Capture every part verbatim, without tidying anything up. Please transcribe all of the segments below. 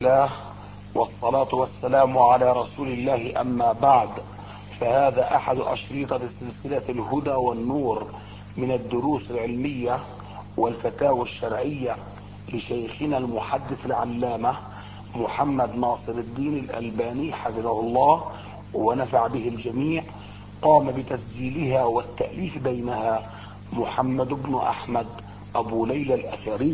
الله والصلاة والسلام على رسول الله، أما بعد، فهذا أحد أشريطة سلسلة الهدى والنور من الدروس العلمية والفتاوى الشرعية لشيخنا المحدث العلامة محمد ناصر الدين الألباني حفظه الله ونفع به الجميع. قام بتسجيلها والتأليف بينها محمد بن أحمد أبو ليلى الأثري.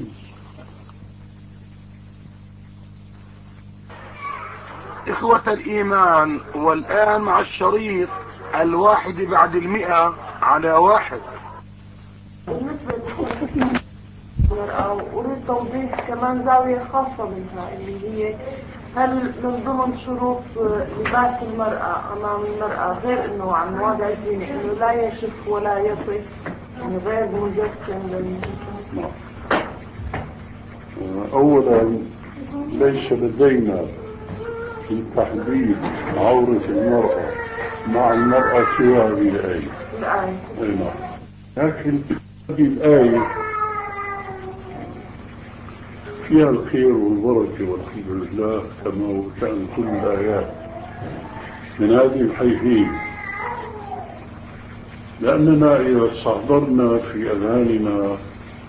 إخوة الإيمان، والآن مع الشريط الواحد بعد المئة على واحد. بالنسبة للمرأة أريد توضيح كمان زاوية خاصة منها، اللي هي هل من ضمن شروط لباس المرأة أمام المرأة غير إنه عن مواضع الزينة إنه لا يشف ولا يصف، يعني غير مجسم؟ أولا، ليس لدينا في تحديد عورة المرأة مع المرأة سوى هذه الآية. الآية. لكن هذه الآية فيها الخير والبركة والحمد لله كما هو شأن كل الآيات من هذه الحيثية، لأننا إذا استحضرنا في أذهاننا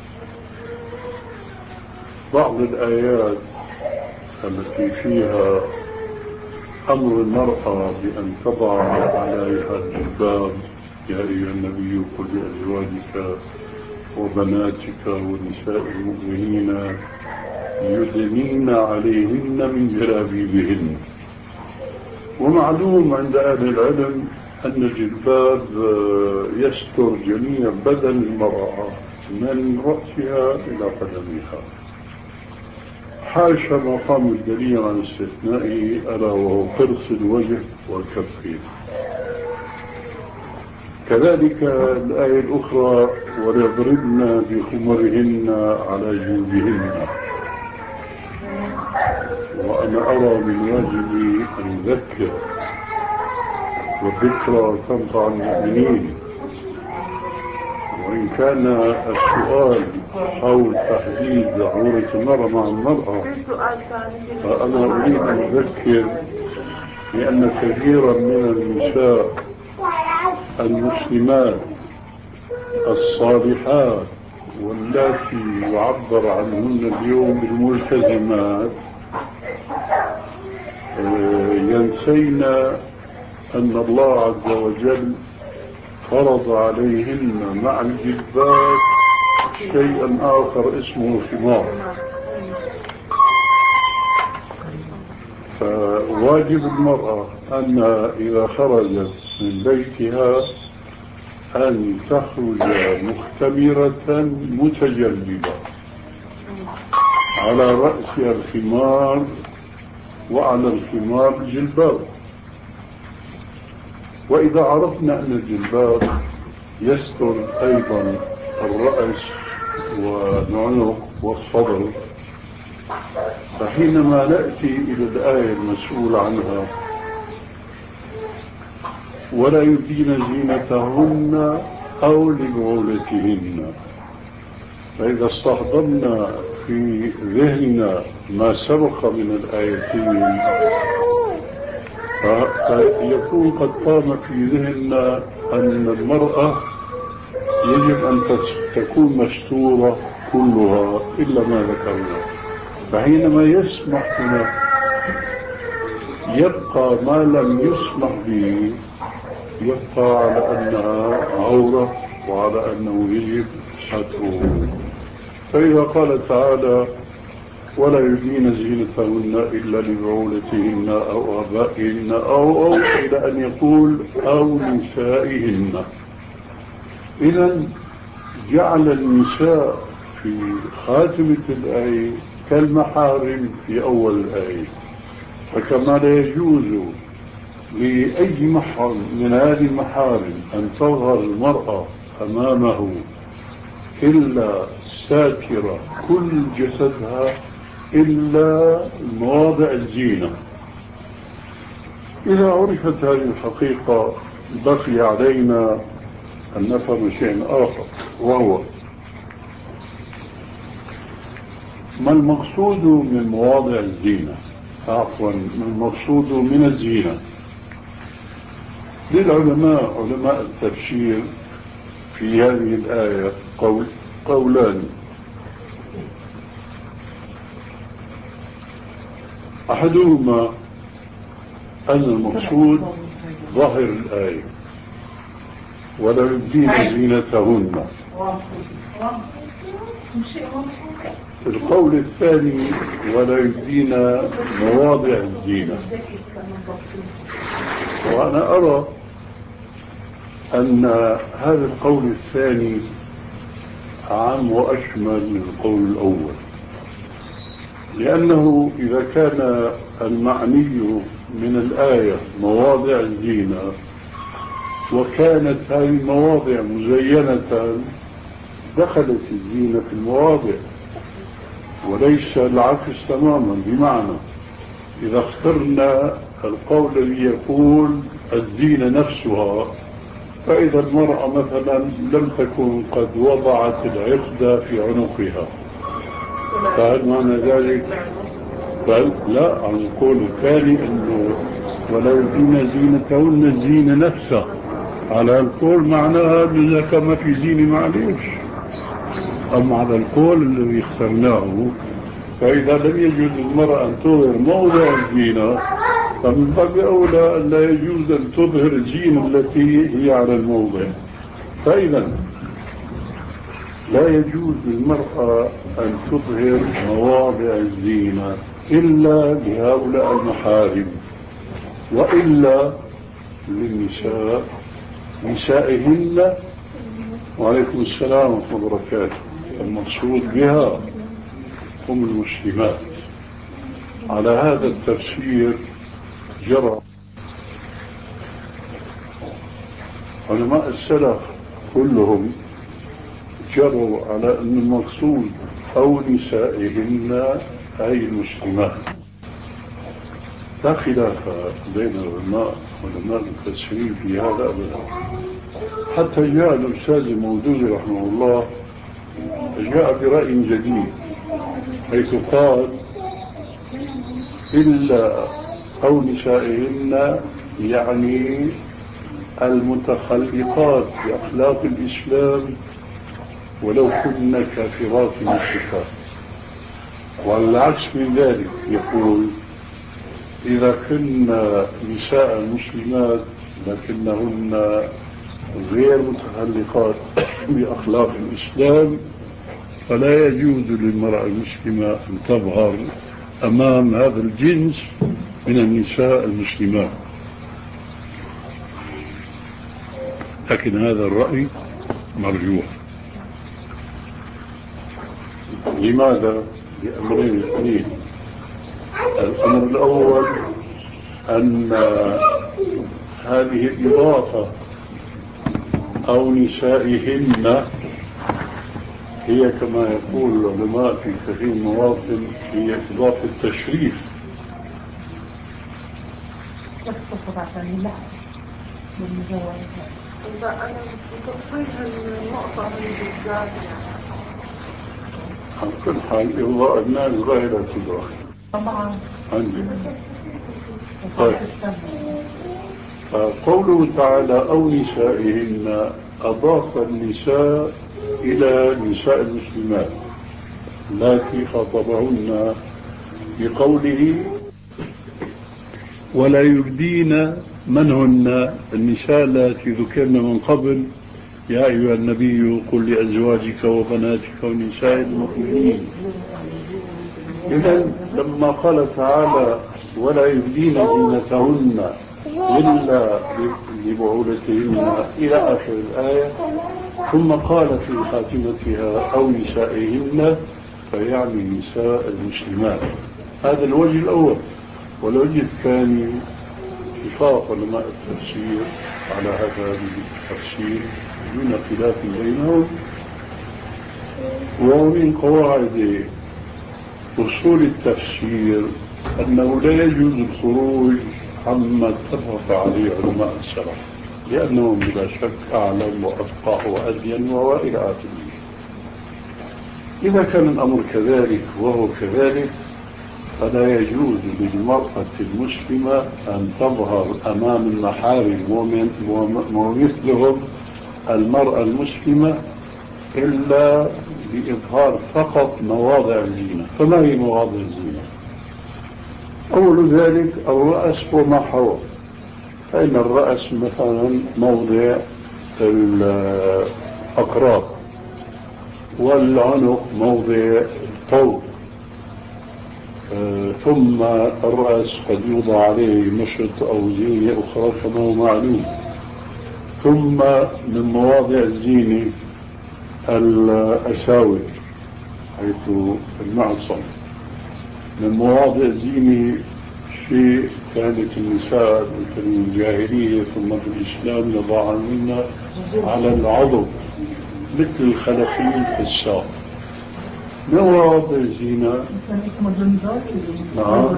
بعض الآيات التي فيها أمر المرأة بأن تضع عليها الجلباب، يا أيها النبي قل لأزواجك وبناتك ونساء المؤمنين يدنين عليهن من جلابيبهن. ومعلوم عند أهل العلم أن الجلباب يستر جميع بدن المرأة من رأسها إلى قدمها، حاشا مقام الدليل عن استثنائه ألا وهو قرص الوجه والكفين. كذلك الآية الأخرى وليضربن بخمرهن على جيوبهن. وأنا أرى من واجبي أن أذكر، والذكرى تنفع المؤمنين. وإن كان السؤال أو تحديد عورة المرأة مع المرأة، فأنا أريد أن أذكر بأن كثيرا من النساء المسلمات الصالحات واللاتي يعبر عنهن اليوم بالملتزمات ينسين أن الله عز وجل فرض عليهن مع الجلباب شيئا آخر اسمه الخمار. فواجب المرأة أن إذا خرجت من بيتها أن تخرج مختمرة متجلبة، على رأسها الخمار وعلى الخمار الجلباب. وإذا عرفنا أن الجلباب يستر أيضا الرأس والعنق والصدر، فحينما نأتي إلى الآية المسؤول عنها ولا يبدين زينتهن أو لبعولتهن، فإذا استحضرنا في ذهننا ما سبق من الآيتين فيكون قد قام في ذهننا أن المرأة يجب أن تكون مستورة كلها إلا ما ذكرنا. فحينما يسمح هنا يبقى ما لم يسمح به، يبقى على أنها عورة وعلى أنه يجب ستره. فإذا قال تعالى ولا يبدين زينتهن إلا لبعولتهن أو آبائهن أو أو إلى أن يقول أو نسائهن، إذن جعل النساء في خاتمة الآية كالمحارم في أول الآية. فكما لا يجوز لأي محرم من هذه المحارم أن تظهر المرأة أمامه إلا ساترة كل جسدها إلا مواضع الزينة. إذا عرفت هذه الحقيقة بقي علينا أن نفهم شيء آخر، وهو ما المقصود من مواضع الزينة. عفوا المقصود من الزينة. للعلماء علماء التفسير في هذه الآية قول قولان. أحدهما أن المقصود ظاهر الآية ولا يبدين زينتهن. القول الثاني ولا يبدين مواضع الزينة. وأنا أرى أن هذا القول الثاني عام وأشمل من القول الأول، لأنه إذا كان المعني من الآية مواضع الزينة وكانت هذه المواضع مزينة دخلت الزينة في المواضع، وليس العكس تماما. بمعنى إذا اخترنا القول الذي يقول الزينة نفسها، فإذا المرأة مثلا لم تكن قد وضعت العقد في عنقها، فهل معنى ذلك؟ بل لا، عن القول الثاني أنه ولا يبدين زينتهن الزينة نفسها، على القول معناها إذا كان ما في زينة معليش. أما على القول الذي اخترناه فإذا لم يجوز للمرأة أن تظهر موضع الزينة فمن باب أولى أن لا يجوز أن تظهر الزينة التي هي على الموضع. فإذا لا يجوز للمرأة أن تظهر مواضع الزينة إلا لهؤلاء المحارم، وإلا للنساء نسائهن. وعليكم السلام ورحمة الله وبركاته. المقصود بها هم المسلمات. على هذا التفسير جرى علماء السلف كلهم جروا على أن المقصود أو نسائهن أي المسلمات. لا خلاف بين العلماء علماء المفسرين في هذا أبدا. حتى جاء الأستاذ المودودي رحمه الله جاء برأي جديد، حيث قال إلا أو نسائهن يعني المتخلقات بأخلاق الإسلام ولو كن كافرات مشركات. والعكس من ذلك يقول إذا كنا نساء مسلمات لكنهن غير متخلقات بأخلاق الإسلام فلا يجوز للمرأة المسلمة أن تظهر أمام هذا الجنس من النساء المسلمات. لكن هذا الرأي مرجوح. لماذا؟ لأمرين اثنين. الأمر الأول أن هذه الإضافة أو نسائهن هي كما يقول العلماء في كثير من المواطن هي إضافة تشريف. لا أنا بتفصيل النقطة هذه بالذات على كل حال إرضاء الناس غير تدرك طبعا عندي. طيب قوله تعالى أو نسائهن أضاف النساء إلى نساء المسلمات التي خاطبهن بقوله ولا يبدين من هن النساء التي ذكرن من قبل يا أيها النبي قل لأزواجك وبناتك ونساء المؤمنين. إذن لما قال تعالى ولا يبدين زينتهن إلا لبعولتهن إلى آخر الآية ثم قال في خاتمتها أو نسائهن فيعني نساء المسلمات. هذا الوجه الأول. والوجه الثاني اتفاق علماء التفسير على هذا التفسير دون خلاف بينهم. ومن قواعد أصول التفسير أنه لا يجوز الخروج عما اتفق عليه علماء السلف لأنهم بلا شك أعلم وأفقه وأبين وإلى آخره. إذا كان الأمر كذلك وهو كذلك فلا يجوز للمرأة المسلمة أن تظهر أمام المحارم ومثلهم المرأة المسلمة إلا بإظهار فقط مواضع الزينة. فما هي مواضع الزينة؟ أول ذلك الرأس وما حوله، فإن الرأس مثلا موضع الأقراط، والعنق موضع الطوق، آه ثم الرأس قد يوضع عليه مشط أو زينة أخرى كما هو معلوم. ثم من مواضع الزينة الأساور حيث المعصم. من مواضع الزينة شيء كانت النساء في الجاهلية ثم في الإسلام يضعهن على العضد مثل الخلفين في الساق. من مواضع الزينة نعم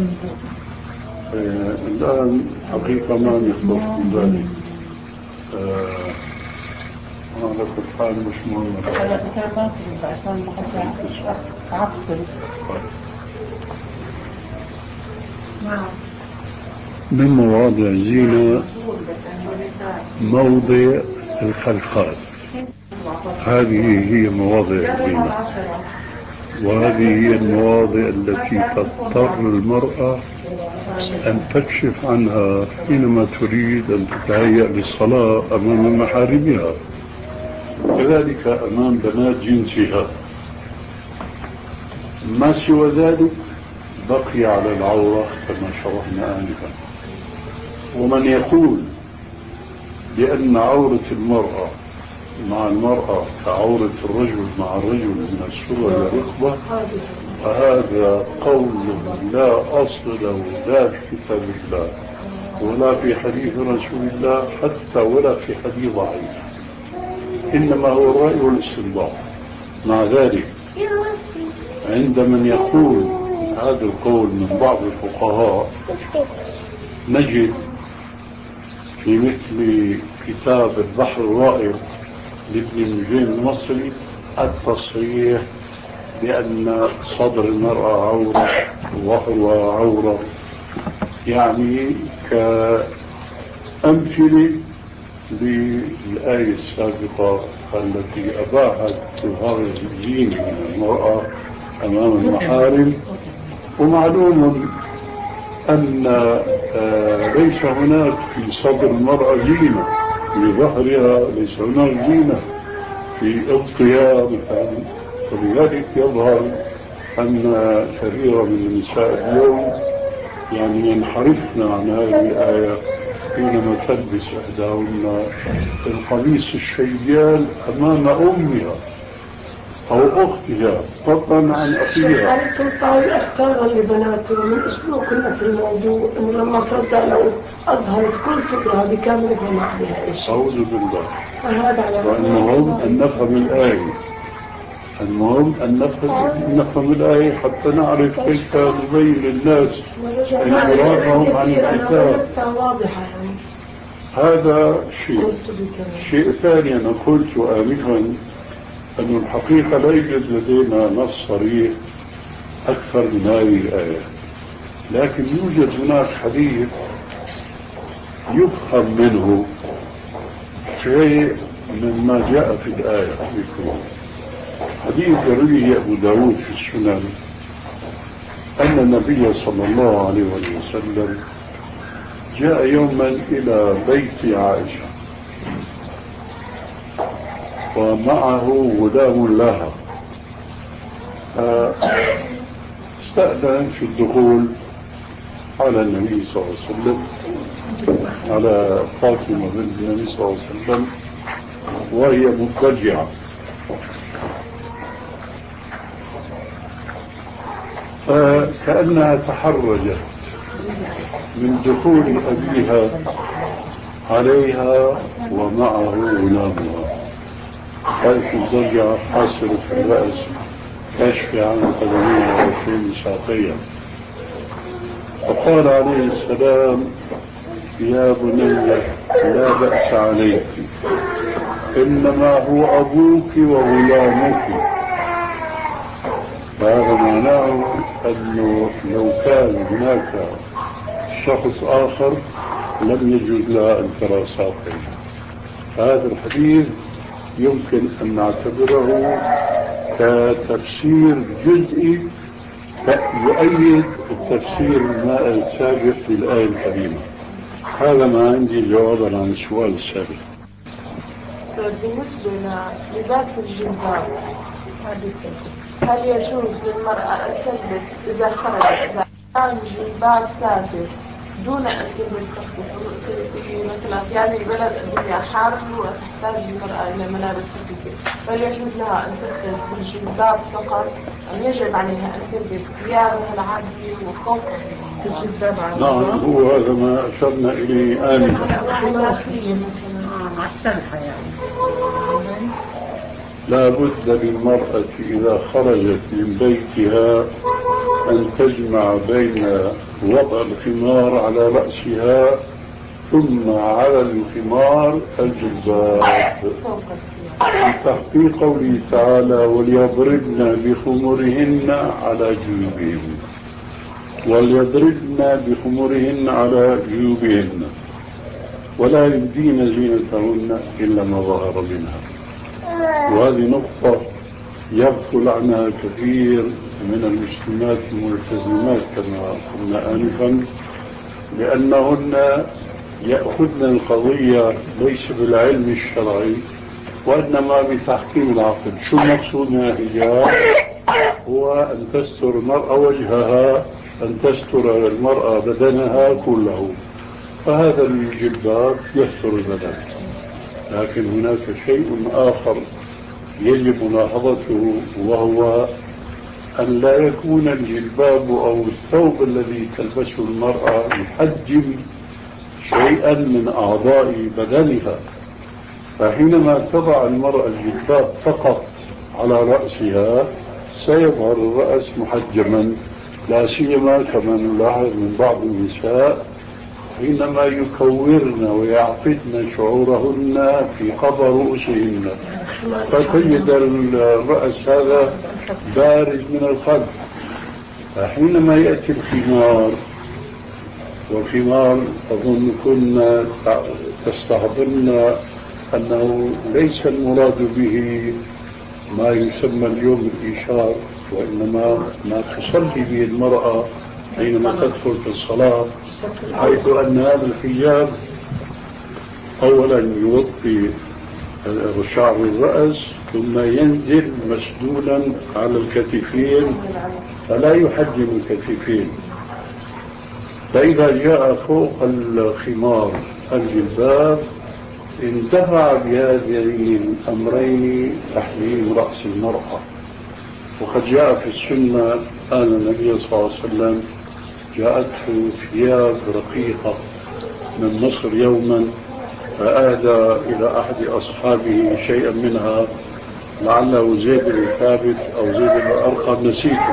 آه الآن حقيقة ما نخبر في ذلك. آه على كل حال مش مهم. من مواضع الزينة موضع الخلخال، هذه هي مواضع الزينة، وهذه هي المواضع التي تضطر المرأة أن تكشف عنها حينما تريد أن تتهيأ للصلاة أمام محارمها، كذلك أمام بنات جنسها. ما سوى ذلك بقي على العورة كما شرحنا آنفا. ومن يقول بأن عورة المرأة مع المرأة كعورة الرجل مع الرجل من السرة والركبة، فهذا قول لا أصل له لا في كتاب الله ولا في حديث رسول الله حتى ولا في حديث ضعيف، إنما هو الرأي والاستنباط. مع ذلك عند من يقول هذا القول من بعض الفقهاء نجد في مثل كتاب البحر الرائق لابن نجيم المصري التصريح بأن صدر المرأة عورة وظهرها عورة، يعني كأمثلة للآية السابقة التي أباحت إظهار الزين من المرأة أمام المحارم. ومعلوم أن ليس هناك في صدر المرأة زينة، في ظهرها ليس هناك زينة، في إبطها مثلا. ولذلك يظهر أن كثيرا من النساء اليوم يعني ينحرفن عن هذه الآية حينما تلبس إحداهن القميص الشيال أمام أمها أو أختها فضلا عن أخيها. هل تنطى أفكارا لبناتهم من أسلوبنا في الموضوع إنه لما ترضى لو أظهرت كل صدرها بكاملها ما عليها شيء؟ أعوذ بالله. فهذا على المهم أن نفهم الآية، المهم أن نفهم الآية حتى نعرف كيف نبين للناس انحرافهم عن الكتاب. هذا شيء. شيء ثاني أنا قلت آنفا أن الحقيقة لا يوجد لدينا نص صريح أكثر من هذه الآية، لكن يوجد هناك حديث يفهم منه شيء مما جاء في الآية. حديث رواه أبو داود في السنن أن النبي صلى الله عليه وسلم جاء يوما إلى بيت عائشة ومعه غلام لها، استأذن في الدخول على النبي صلى الله عليه وسلم، على فاطمة بنت النبي صلى الله عليه وسلم وهي مضطجعة. فكأنها تحرجت من دخول أبيها عليها ومعه غلامها، خلف الضجعة حاصلة في الرأس كاشفة عن قدميها وفين ساقيها. فقال عليه السلام: يا بني لا بأس عليك، إنما هو أبوك وغلامك. فهذا معناه أنه لو كان هناك شخص آخر لم يجوز لها أن ترى ساقيها. هذا الحديث يمكن أن نعتبره كتفسير جزئي يؤيد التفسير السابق للآية الكريمة. هذا ما عندي جوابا عن السؤال السابق. بالنسبة للباس الجلباب، هل يجوز للمرأة أن تلبس إذا خرجت إذا كان الجلباب ساتر دون أن تلبس خفيفة؟ مثلا في هذه البلد الدنيا حار وتحتاج المرأة إلى ملابس خفيفة، هل يجوز لها أن تلبس الجلباب فقط أم يجب عليها أن تلبس ثيابها العادية وفوق الجلباب على نعم، هو هذا ما أشرنا إليه آنفا. مع السلحة يعني. لا بد للمرأة إذا خرجت من بيتها أن تجمع بين وضع الخمار على رأسها ثم على الخمار الجلباب، بتحقيق قوله تعالى وليضربن بخمرهن على جيوبهن، وليضربن بخمرهن على جيوبهن ولا يبدين زينتهن إلا ما ظهر منها. وهذه نقطة يغفل عنها كثير من المسلمات الملتزمات كما قلنا آنفا، لأنهن يأخذن القضية ليس بالعلم الشرعي وإنما بتحكيم العقل. شو المقصود من الحجاب؟ هو أن تستر المرأة وجهها، أن تستر المرأة بدنها كله، فهذا الجلباب يستر البدن. لكن هناك شيء آخر يجب ملاحظته، وهو أن لا يكون الجلباب أو الثوب الذي تلبسه المرأة يحجم شيئا من أعضاء بدنها. فحينما تضع المرأة الجلباب فقط على رأسها سيظهر الرأس محجما، لا سيما كما نلاحظ من بعض النساء حينما يكورن ويعقدن شعورهن في قبر رؤوسهن فتجد الرأس هذا بارز من الخلف. فحينما يأتي الخمار، والخمار أظن كنا تستحضرن أنه ليس المراد به ما يسمى اليوم الإشار، وإنما ما تصلي به المرأة حينما تدخل في الصلاة، حيث أن هذا الحجاب أولا يغطي شعر الرأس ثم ينزل مسدولا على الكتفين فلا يحجم الكتفين. فإذا جاء فوق الخمار الجلباب انتفع بهذين الأمرين تحريم رأس المرأة. وقد جاء في السنة أن النبي صلى الله عليه وسلم جاءته ثياب رقيقة من مصر يوما فأهدى إلى أحد أصحابه شيئا منها، لعله زيد بن ثابت أو زيد بن أرقم نسيته،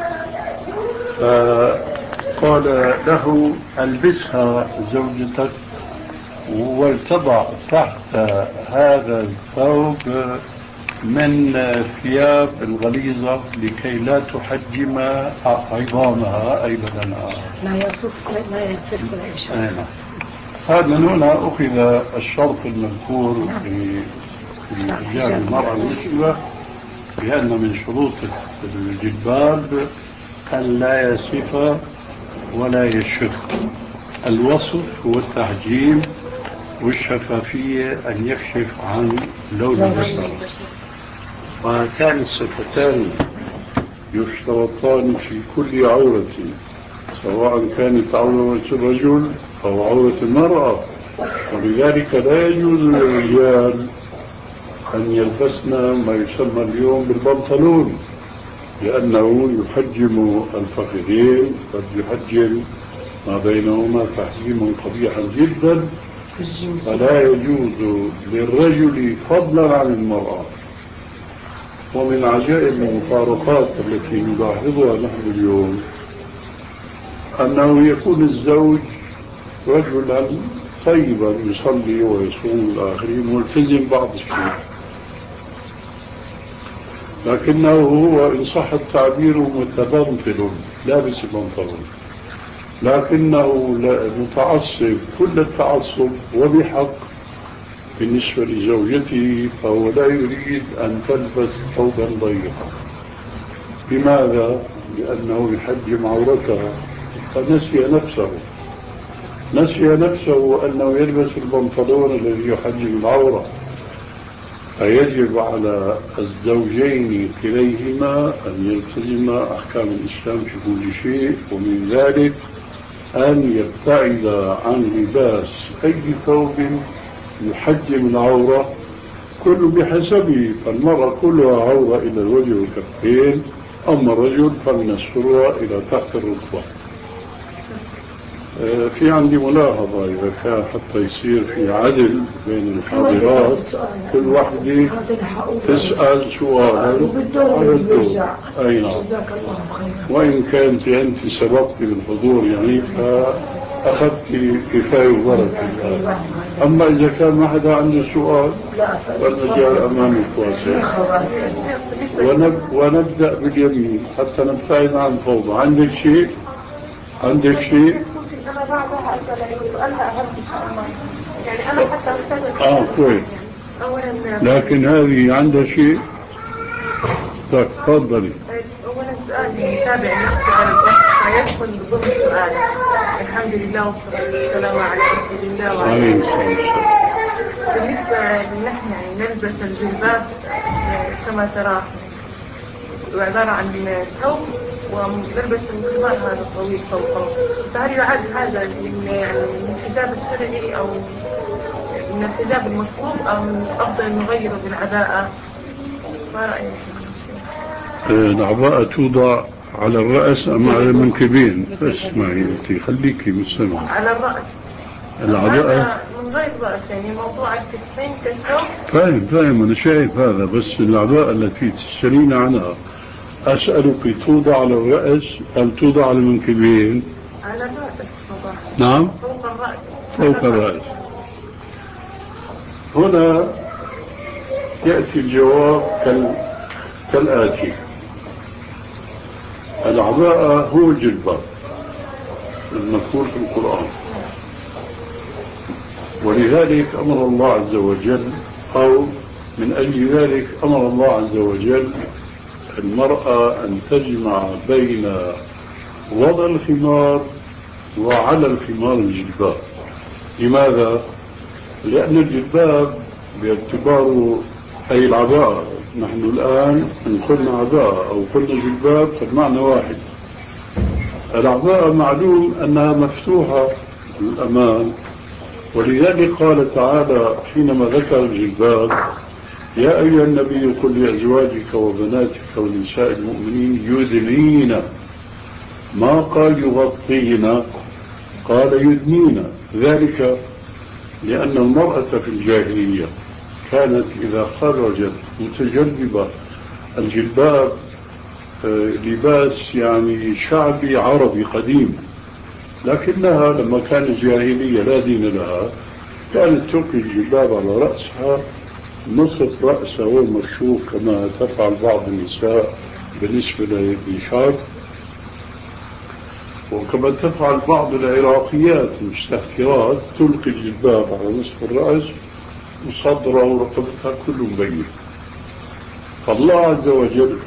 فقال له ألبسها زوجتك ولتضع تحت هذا الثوب من ثياب الغليظة لكي لا تحجم عظامها أي بدنها، لا يصف لا يصف العيشة. هذا من هنا أخذ الشرط المذكور في حجاب المرأة المسلمة بأن من شروط الجلباب أن لا يصف ولا يشف. الوصف هو التحجيم، والشفافية أن يكشف عن لون البشرة. وهاتان الصفتان يشترطان في كل عورة، سواء كانت عورة الرجل أو عورة المرأة. ولذلك لا يجوز للرجال أن يلبسن ما يسمى اليوم بالبنطلون، لأنه يحجم الفخذين، قد يحجم ما بينهما تحجيم قبيحا جدا. فلا يجوز للرجل فضلا عن المرأة. ومن عجائب المفارقات التي نلاحظها نحن اليوم أنه يكون الزوج رجلا طيبا يصلي ويصوم الآخرين ملتزم بعض الشيء، لكنه هو إن صح التعبير متبنطل لابس بنطلون، لكنه متعصب كل التعصب وبحق بالنسبة لزوجته، فهو لا يريد أن تلبس ثوبا ضيقا. لماذا؟ لأنه يحجم عورتها، فنسي نفسه نسي نفسه أنه يلبس البنطلون الذي يحجم العورة. فيجب على الزوجين كليهما أن يلتزما أحكام الإسلام في كل شيء، ومن ذلك أن يبتعد عن لباس أي ثوب يحجم العورة، كل بحسبه. فالمرأة كلها عورة إلى الوجه والكفين، أما الرجل فمن السرة إلى تحت الركبة. في عندي ملاحظة إذا كان حتى يصير في عدل بين الحاضرات، كل واحدة تسأل سؤالا على الدور. أي نعم. وإن كانت أنت سبقت بالحضور يعني فأخذت كفاية وبركة. أما إذا كان ما حدا عنده سؤال فالمجال أمامك واسع. ونبدأ باليمين حتى نبتعد عن فوضى. عندك شيء؟ عندك شيء؟ أنا بعدها أسأل سؤالها أهم إن شاء الله. يعني أنا حتى أحتاج آه كويس. أولا لكن هذه عندها شيء؟ طيب تفضلي. أولا سؤال يتابع نفسه على الوقت فيدخل ضمن السؤال. الحمد لله والصلاة والسلام على رسول الله وعلى آله وصحبه. بالنسبة لنحن يعني نلبس الجلباب كما ترى عبارة عن ثوب ونلبس الخمار هذا الطويل فوقه، فهل يعد هذا من يعني من الحجاب الشرعي أو من الحجاب المطلوب أو من أفضل نغيره بالعباءة؟ ما رأيك؟ العباءة توضع على الرأس أم على المنكبين؟ اسمعي أنت خليكي مستمع. على الرأس. العباءة من غير رأس يعني موضوع الكتفين كالثوب. فاهم فاهم أنا شايف هذا، بس العباءة التي تسألين عنها أسألك توضع على الرأس أم توضع على المنكبين؟ على الرأس طبعا. نعم فوق الرأس. فوق الرأس. هنا يأتي الجواب كال... كالآتي: العباءة هو الجلباب المذكور في القرآن، ولذلك أمر الله عز وجل أو من أجل ذلك أمر الله عز وجل المرأة أن تجمع بين وضع الخمار وعلى الخمار الجلباب. لماذا؟ لأن الجلباب باعتباره أي العباءة، نحن الآن إن قلنا عباءة أو قلنا جلباب فالمعنى واحد. العباءة معلوم أنها مفتوحة الأمام، ولذلك قال تعالى حينما ذكر الجلباب: يا أيها النبي قل لأزواجك وبناتك ونساء المؤمنين يدنين، ما قال يغطين، قال يدنين. ذلك لأن المرأة في الجاهلية كانت إذا خرجت متجلبة، الجلباب لباس يعني شعبي عربي قديم، لكنها لما كانت جاهلية لا دين لها كانت تلقي الجلباب على رأسها، نصف رأسها هو مكشوف كما تفعل بعض النساء بالنسبة للنشاط، وكما تفعل بعض العراقيات المستهترات تلقي الجلباب على نصف الرأس وصدرها ورقبتها كله مبين. فالله عز وجل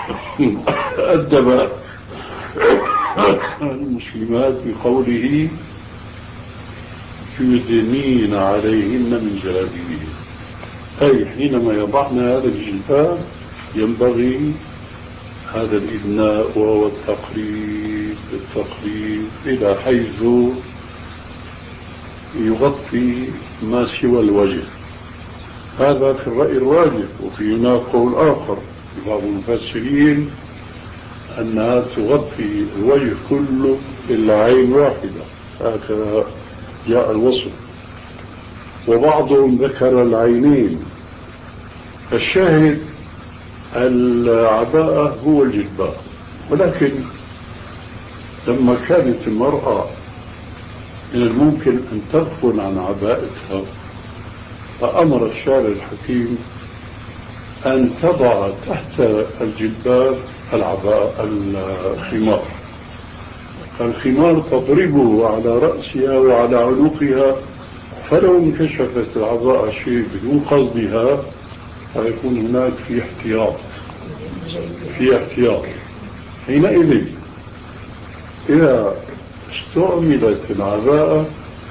أدب المسلمات بقوله يدنين عليهن من جلابيبهن، أي حينما يضعن هذا الجلباب ينبغي هذا الإدناء وهو التقريب التقريب إلى حيث يغطي ما سوى الوجه. هذا في الرأي الراجح، وفي هناك قول آخر بعض المفسرين أنها تغطي الوجه كله إلا عين واحدة، هكذا جاء الوصف، وبعضهم ذكر العينين. الشاهد العباءة هو الجلباب. ولكن لما كانت المرأة من الممكن أن تغفل عن عباءتها، فأمر الشارع الحكيم أن تضع تحت الجلباب العباء الخمار. الخمار تضربه على رأسها وعلى عنقها، فلو انكشفت العباءة شيء بدون قصدها فيكون هناك في احتياط في احتياط حينئذ إذا استعملت العباءة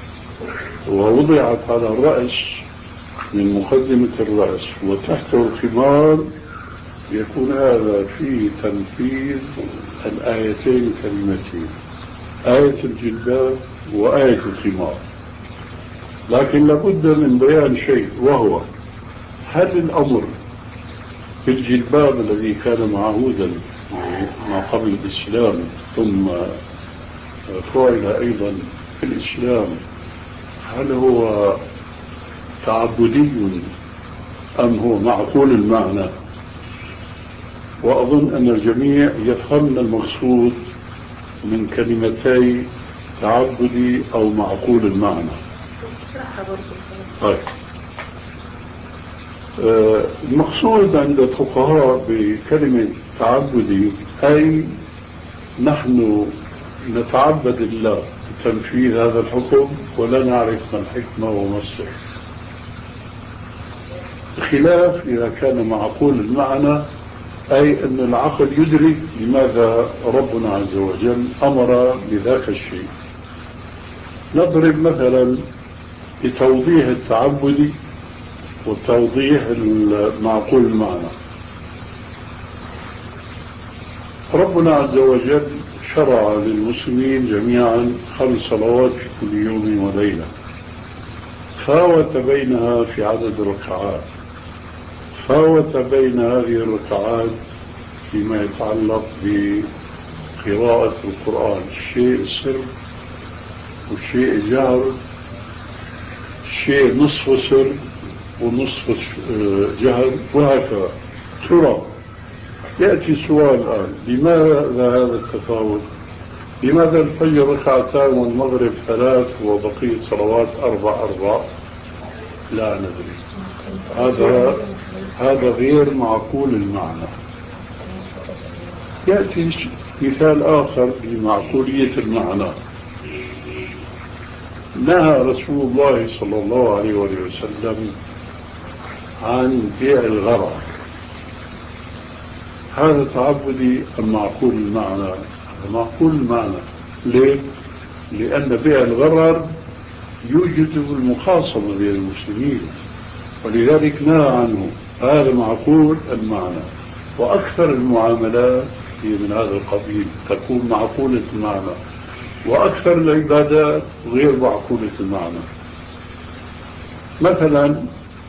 ووضعت على الرأس من مقدمة الرأس وتحت الخمار، يكون هذا في تنفيذ الآيتين الكريمتين، آية الجلباب وآية الخمار. لكن لابد من بيان شيء، وهو هل الأمر في الجلباب الذي كان معهودا ما قبل الإسلام ثم فعل أيضا في الإسلام، هل هو تعبدي أم هو معقول المعنى؟ وأظن أن الجميع يفهم المقصود من كلمتي تعبدي أو معقول المعنى. طيب. آه المقصود عند الفقهاء بكلمة تعبدي أي نحن نتعبد الله بتنفيذ هذا الحكم ولا نعرف ما الحكمة وما السر، بخلاف إذا كان معقول المعنى أي أن العقل يدرك لماذا ربنا عز وجل أمر بذاك الشيء. نضرب مثلا لتوضيح التعبد وتوضيح المعقول المعنى. ربنا عز وجل شرع للمسلمين جميعا خمس صلوات في كل يوم وليلة، فاوت بينها في عدد الركعات، فاوت بين هذه الركعات فيما يتعلق بقراءة القرآن، شيء سر وشيء جهر، شيء نصف سر ونصف جهر، وهكذا. ترى يأتي سؤال الآن، لماذا هذا التفاوت؟ لماذا الفجر ركعتان والمغرب ثلاث وبقية صلوات أربع أربع؟ لا ندري. هذا هذا غير معقول المعنى. يأتي مثال آخر لمعقولية المعنى. نهى رسول الله صلى الله عليه وسلم عن بيع الغرر. هذا تعبدي أم معقول المعنى؟ معقول المعنى. ليه؟ لأن بيع الغرر يوجد المخاصمة بين المسلمين، ولذلك نهى عنه. هذا معقول المعنى. وأكثر المعاملات هي من هذا القبيل، تكون معقولة المعنى، وأكثر العبادات غير معقولة المعنى. مثلا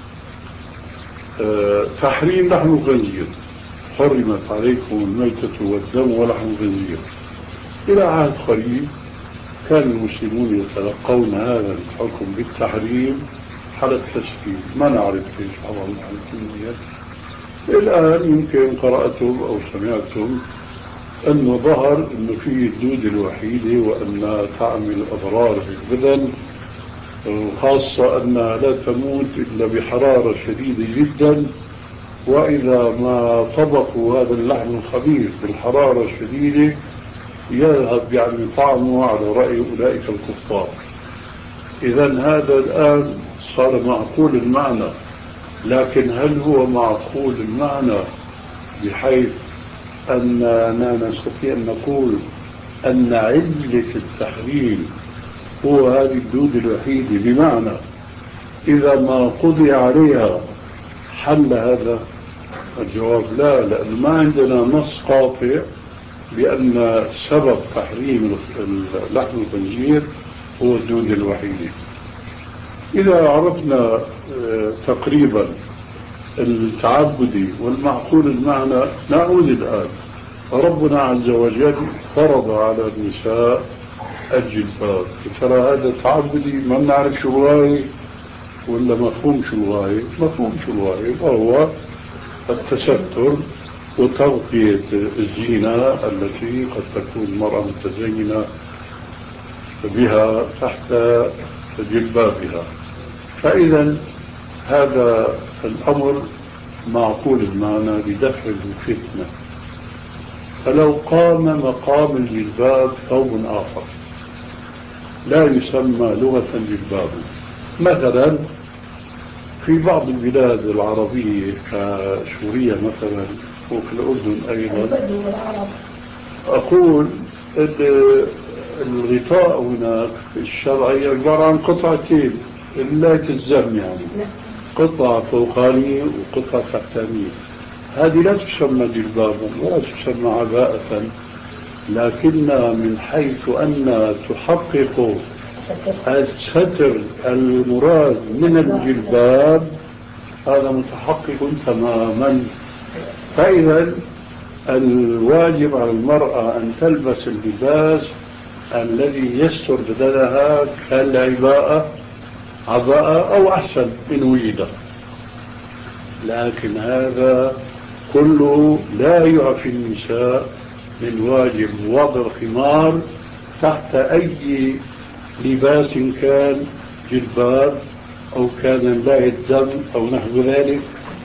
آه تحريم لحم الخنزير، حرمت عليكم الميتة والدم ولحم الخنزير. إلى عهد قريب كان المسلمون يتلقون هذا الحكم بالتحريم حالة تسكين، ما نعرف ليش حرم الخنزير. الآن يمكن قرأتم أو سمعتم أنه ظهر أنه فيه الدود الوحيدة وأنها تعمل أضرار في البدن، وخاصة أنها لا تموت إلا بحرارة شديدة جدا، وإذا ما طبقوا هذا اللحم الخبيث بالحرارة الشديدة يذهب يعني طعمه على رأي أولئك الكفار. إذن هذا الآن صار معقول المعنى، لكن هل هو معقول المعنى بحيث أننا نستطيع أن نقول أن علة التحريم هو هذه الدود الوحيدة، بمعنى إذا ما قضي عليها حل هذا؟ الجواب لا، لأن ما عندنا نص قاطع بأن سبب تحريم لحم الخنزير هو الدود الوحيدة. إذا عرفنا تقريبا التعبدي والمعقول المعنى، نعود الآن. ربنا عز وجل فرض على النساء الجلباب. ترى هذا تعبدي ما بنعرف شو الغاية ولا مفهوم شو الغاية؟ مفهوم شو الغاية، وهو التستر وتغطية الزينة التي قد تكون المرأة متزينة بها تحت جلبابها. فإذا هذا الأمر معقول المعنى لدفع الفتنة، فلو قام مقام الجلباب ثوب آخر لا يسمى لغة جلباب، مثلا في بعض البلاد العربية كسوريا مثلا وفي الأردن أيضا، أقول الغطاء هناك الشرعي عبارة عن قطعتين لا تلزم، يعني قطعة فوقانية وقطعة تحتانية، هذه لا تسمى جلبابا ولا تسمى عباءة، لكنها من حيث أن تحقق الستر المراد من الجلباب هذا متحقق تماما. فإذا الواجب على المرأة أن تلبس اللباس الذي يستر بدنها كالعباءة عباءة أو أحسن إن وجد، لكن هذا كله لا يعفي النساء من واجب وضع الخمار تحت أي لباس كان، جلباب أو كان لا الدم أو نحو ذلك،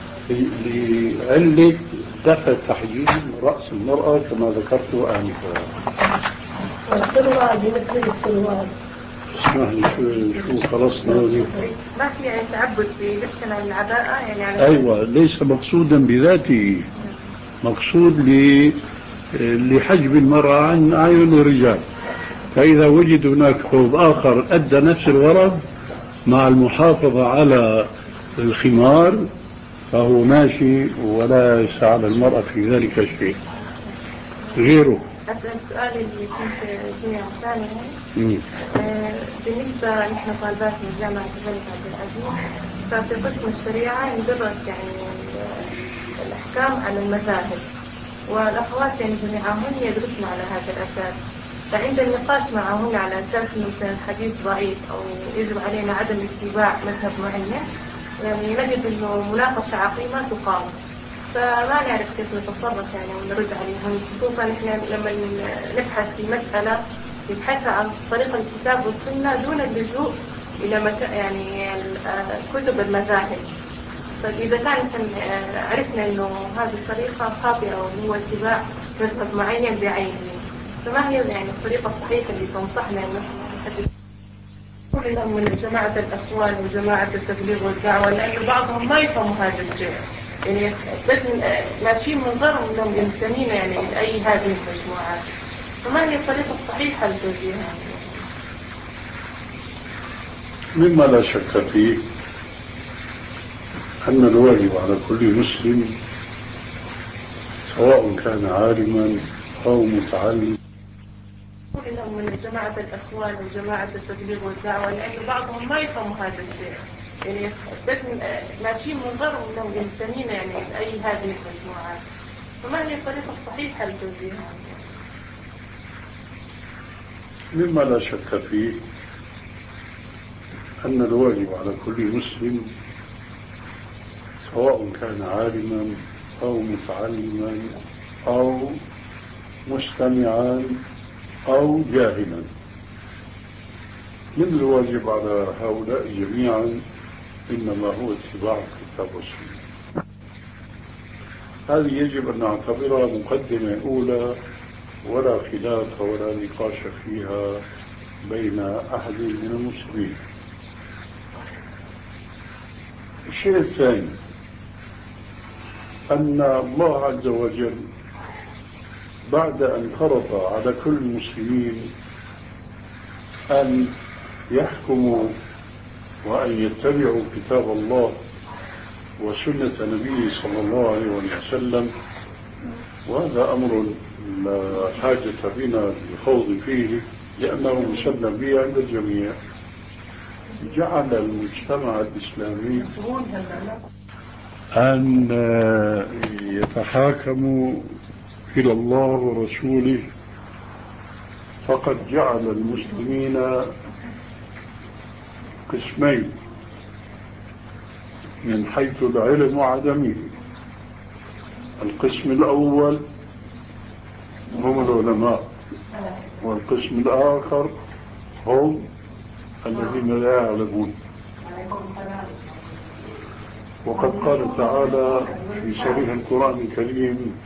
لعلة دفع تحجيم رأس المرأة كما ذكرت آنفا. والسروال بالنسبة للسروال اسمح لي شو شو خلصنا ما في يعني تعبد في لبسنا العباءة يعني, يعني أيوة، ليس مقصودا بذاته، مقصود لحجب المرأة عن أعين الرجال، فإذا وجد هناك ثوب آخر أدى نفس الغرض مع المحافظة على الخمار فهو ماشي ولا يسعى على المرأة في ذلك شيء غيره. أسأل سؤالي اللي كنت فيه ثاني آه بالنسبة نحن طالبات من جامعة الملك عبد العزيز، ففي قسم الشريعة ندرس يعني الأحكام على المذاهب، والأخوات يعني جميعهن يدرسن على هذا الأساس، فعند النقاش معهن على أساس أن الحديث ضعيف أو يجب علينا عدم اتباع مذهب معين، يعني نجد أنه مناقشة عقيمة تقام، فما نعرف كيف نتصرف يعني ونرد عليهم، خصوصا إحنا لما نبحث في مسألة نبحث عن طريق الكتاب والسنة دون اللجوء إلى مك... يعني كتب المذاهب. فإذا كان عرفنا إنه هذه الطريقة خاطئة وهو اتباع مذهب معين بعينه، فما هي يعني الطريقة الصحيحة اللي تنصحنا إنه نحدد من جماعة الأخوان وجماعة التبليغ والدعوة، لأن بعضهم ما يفهموا هذا الشيء، يعني بس ماشيين من ضرر انهم ينتمين يعني لأي هذه المجموعات، فما هي الطريقة الصحيحة لتوجيهها؟ مما لا شك فيه أن الواجب على كل مسلم سواء كان عالما أو متعلم من جماعة الأخوان وجماعة التبليغ والدعوة، لأن بعضهم ما يفهموا هذا الشيء، يعني بس ماشيين من ضرر انهم ينتمين يعني لأي هذه المجموعات، فما هي الطريقة الصحيحة لتوجيهها؟ مما لا شك فيه أن الواجب على كل مسلم سواء كان عالما أو متعلما أو مستمعا أو جاهلا، من الواجب على هؤلاء جميعا إنما هو اتباع الكتاب والسنة. هذه يجب أن نعتبرها مقدمة أولى ولا خلاف ولا نقاش فيها بين أحد من المسلمين. الشيء الثاني أن الله عز وجل بعد أن فرض على كل المسلمين أن يحكموا وأن يتبعوا كتاب الله وسنة نبيه صلى الله عليه وسلم، وهذا أمر لا حاجة بنا للخوض فيه لأنه مسلم به عند الجميع، جعل المجتمع الإسلامي أن يتحاكموا إلى الله ورسوله، فقد جعل المسلمين قسمين من حيث العلم وعدمه. القسم الأول هم العلماء، والقسم الآخر هم الذين لا يعلمون. وقد قال تعالى في صريح القرآن الكريم: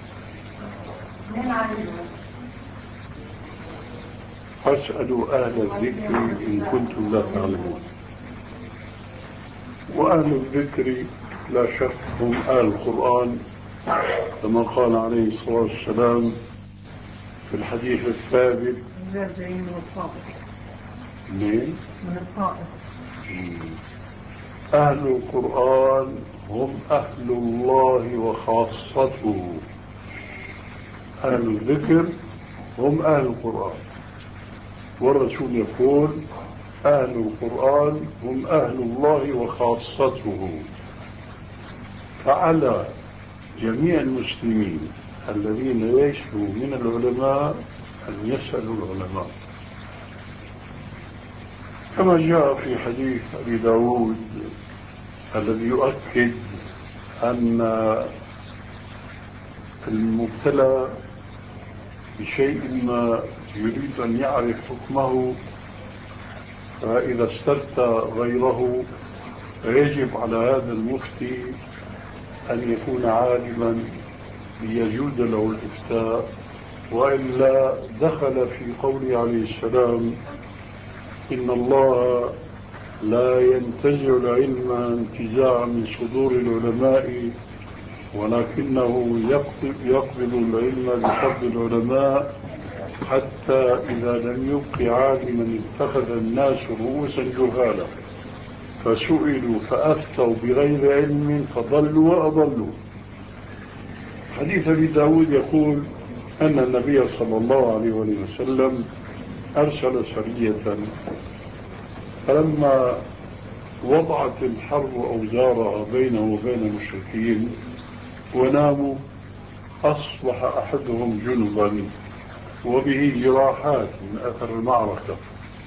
فاسألوا أهل الذكر إن كنتم لا تعلمون. وأهل الذكر لا شك هم أهل القرآن، كما قال عليه الصلاة والسلام في الحديث الثابت: من الطائف من من الطائف أهل القرآن هم أهل الله وخاصته. أهل الذكر هم أهل القرآن، والرسول يقول: أهل القرآن هم أهل الله وخاصته. فعلى جميع المسلمين الذين ليسوا من العلماء أن يسألوا العلماء، كما جاء في حديث أبي داود الذي يؤكد أن المبتلى بشيء ما يريد أن يعرف حكمه، فإذا استفتى غيره فيجب على هذا المفتي أن يكون عالما ليجود له الإفتاء، وإلا دخل في قوله عليه السلام: إن الله لا ينتزع العلم انتزاعا من صدور العلماء، ولكنه يقبض العلم بقبض العلماء، حتى إذا لم يبق عالما اتخذ الناس رؤوسا جهالا فسئلوا فأفتوا بغير علم فضلوا وأضلوا. حديث أبي داود يقول أن النبي صلى الله عليه وسلم أرسل سرية، فلما وضعت الحرب أوزارها بينه وبين المشركين وناموا، أصبح أحدهم جنبا وبه جراحات من أثر المعركة،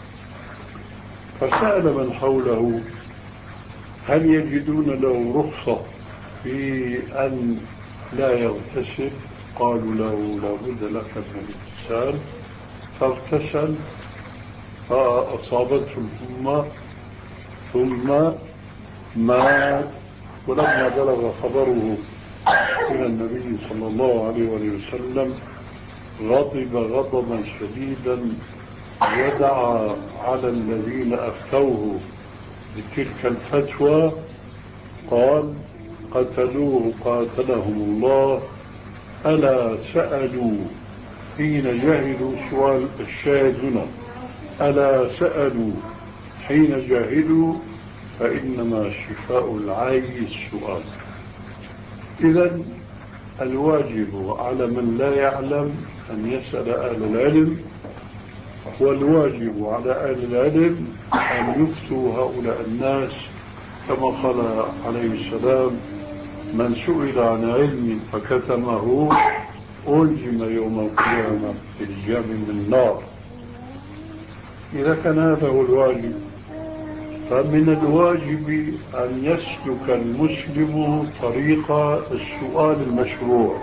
فسأل من حوله: هل يجدون له رخصة في أن لا يغتسل؟ قالوا له: لا بد لك من الاغتسال. فاغتسل فأصابته الحمى ثم مات. ولما بلغ خبره إلى النبي صلى الله عليه وسلم غضب غضبا شديدا، ودعا على الذين أفتوه بتلك الفتوى، قال: قتلوه قاتلهم الله، ألا سألوا حين جاهلوا؟ سؤال الشاهد هنا: ألا سألوا حين جاهلوا؟ فإنما شفاء العي السؤال. إذن الواجب على من لا يعلم أن يسأل أهل العلم، والواجب على أهل العلم أن يفتوا هؤلاء الناس، كما قال عليه السلام: من سئل عن علم فكتمه ألجم يوم القيامة بلجام من نار. إذا كان هذا هو الواجب، فمن الواجب أن يسلك المسلم طريق السؤال المشروع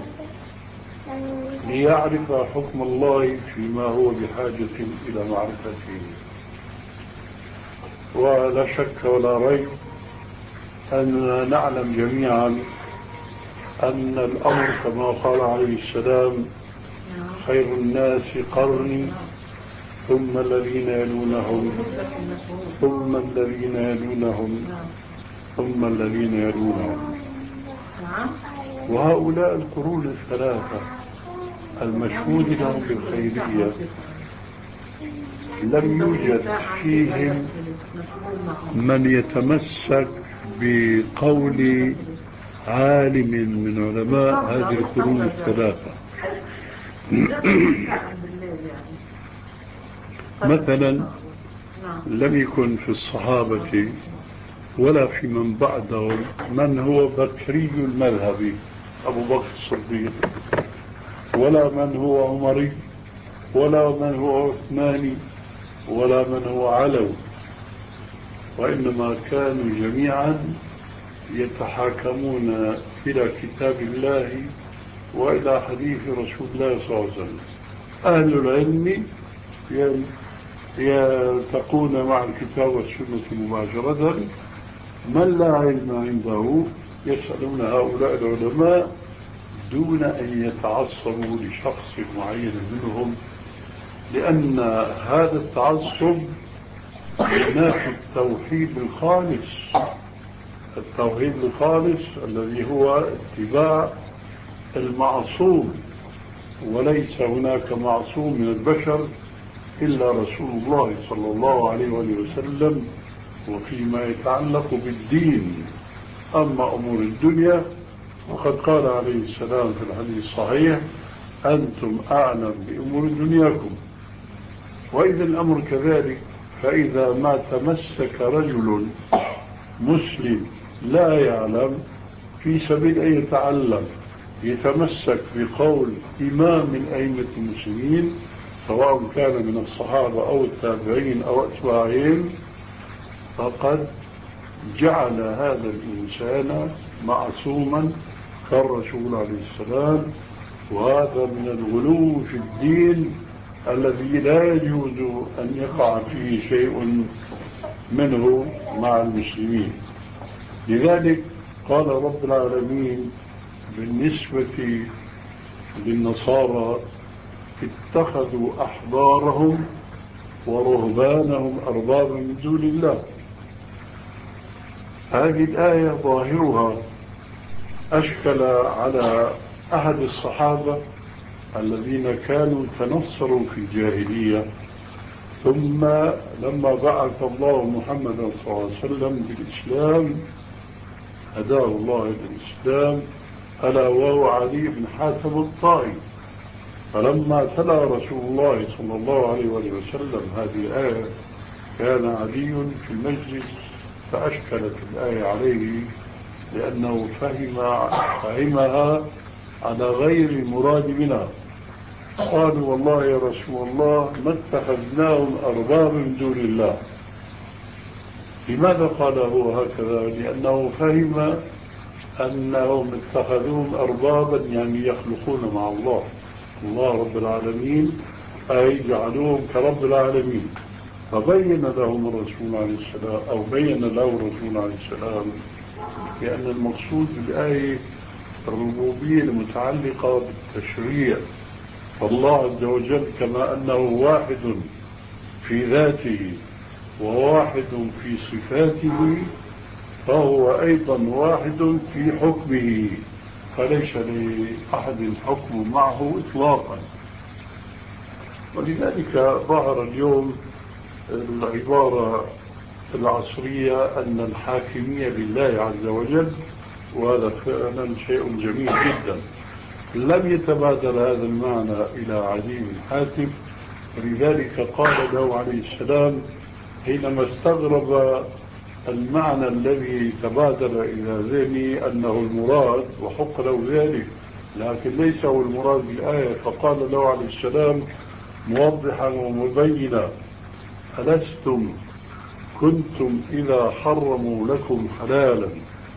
ليعرف حكم الله فيما هو بحاجة إلى معرفته. ولا شك ولا ريب أننا نعلم جميعا أن الأمر كما قال عليه السلام: خير الناس قرني ثم الذين يلونهم ثم الذين يلونهم ثم الذين يلونهم. وهؤلاء القرون الثلاثة المشهود لهم بالخيرية لم يوجد فيهم من يتمسك بقول عالم من علماء هذه القرون الثلاثة. مثلا لم يكن في الصحابة ولا في من بعدهم من هو بكري المذهب أبو بكر الصديق، ولا من هو عمري، ولا من هو عثماني، ولا من هو علوي، وإنما كانوا جميعا يتحاكمون إلى كتاب الله وإلى حديث رسول الله صلى الله عليه وسلم. أهل العلم يلتقون مع الكتاب والسنة مباشرة، من لا علم عنده يسألون هؤلاء العلماء دون أن يتعصبوا لشخص معين منهم، لأن هذا التعصب ينافي التوحيد الخالص. التوحيد الخالص الذي هو اتباع المعصوم، وليس هناك معصوم من البشر إلا رسول الله صلى الله عليه وسلم وفيما يتعلق بالدين. أما أمور الدنيا وقد قال عليه السلام في الحديث الصحيح: أنتم أعلم بأمور دنياكم. وإذا الأمر كذلك، فإذا ما تمسك رجل مسلم لا يعلم في سبيل أن يتعلم، يتمسك بقول إمام من أئمة المسلمين سواء كان من الصحابة أو التابعين أو أتباعهم، فقد جعل هذا الإنسان معصوما كالرسول عليه السلام. وهذا من الغلو في الدين الذي لا يجوز أن يقع فيه شيء منه مع المسلمين. لذلك قال رب العالمين بالنسبة للنصارى: اتخذوا أحبارهم ورهبانهم أربابا من دون الله. هذه الآية ظاهرها أشكل على أحد الصحابة الذين كانوا تنصروا في الجاهلية، ثم لما بعث الله محمد صلى الله عليه وسلم بالإسلام هداه الله إلى الإسلام، ألا وهو علي بن حاتم الطائي. فلما تلا رسول الله صلى الله عليه وسلم هذه الآية كان علي في المجلس، فأشكلت الآية عليه لأنه فهم فهمها على غير المراد منها. قالوا: والله يا رسول الله ما اتخذناهم أربابا من دون الله. لماذا قال هو هكذا؟ لأنه فهم أنهم اتخذوهم أربابا يعني يخلقون مع الله الله رب العالمين، أي جعلوهم كرب العالمين. فبين لهم الرسول عليه السلام أو بين له الرسول عليه السلام بأن المقصود بالآية الربوبية المتعلقة بالتشريع. فالله عز وجل كما أنه واحد في ذاته وواحد في صفاته، فهو أيضا واحد في حكمه، فليس لأحد حكم معه إطلاقا. ولذلك ظهر اليوم العبارة العصرية أن الحاكمية لله عز وجل، وهذا فعلا شيء جميل جدا. لم يتبادر هذا المعنى إلى علي بن حاتم، ولذلك قال له عليه السلام حينما استغرب المعنى الذي تبادر إلى ذهني أنه المراد وحق له ذلك، لكن ليس هو المراد بالآية، فقال له عليه السلام موضحا ومبينا: ألستم كنتم إذا حرموا لكم حلالا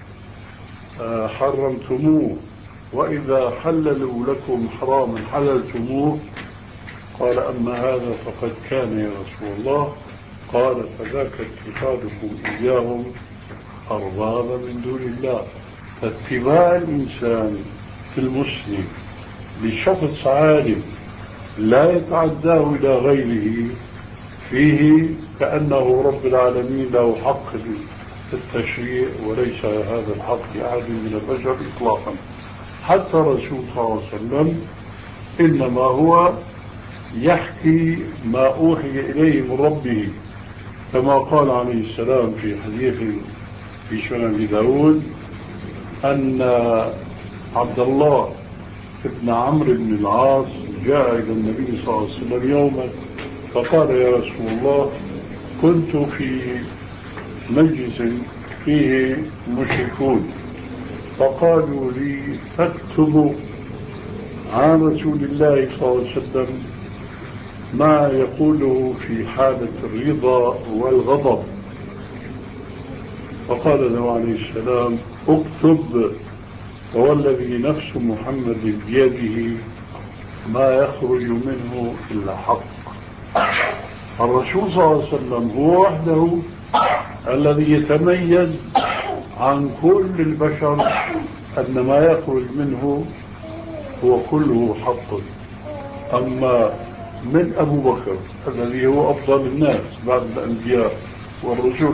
حرمتموه، وإذا حللوا لكم حراما حللتموه؟ قال: أما هذا فقد كان يا رسول الله. قال: فذاك اتخاذكم إياهم أربابا من دون الله. فاتباع الإنسان في المسلم لشخص عالم لا يتعداه إلى غيره فيه كأنه رب العالمين له حق التشريع، وليس هذا الحق لأحد من البشر إطلاقا. حتى الرسول صلى الله عليه وسلم إنما هو يحكي ما أوحي إليه من ربه، كما قال عليه السلام في حديث في سنن داود أن عبد الله ابن عمرو بن العاص جاء إلى النبي صلى الله عليه وسلم يوما فقال: يا رسول الله كنت في مجلس فيه مشركون، فقالوا لي فاكتبوا عن رسول الله صلى الله عليه وسلم ما يقوله في حالة الرضا والغضب. فقال له عليه السلام: اكتب، والذي نفس محمد بيده ما يخرج منه إلا حق. الرسول صلى الله عليه وسلم هو وحده الذي يتميز عن كل البشر أن ما يخرج منه هو كله حق. أما من أبو بكر الذي هو أفضل الناس بعد الأنبياء والرسل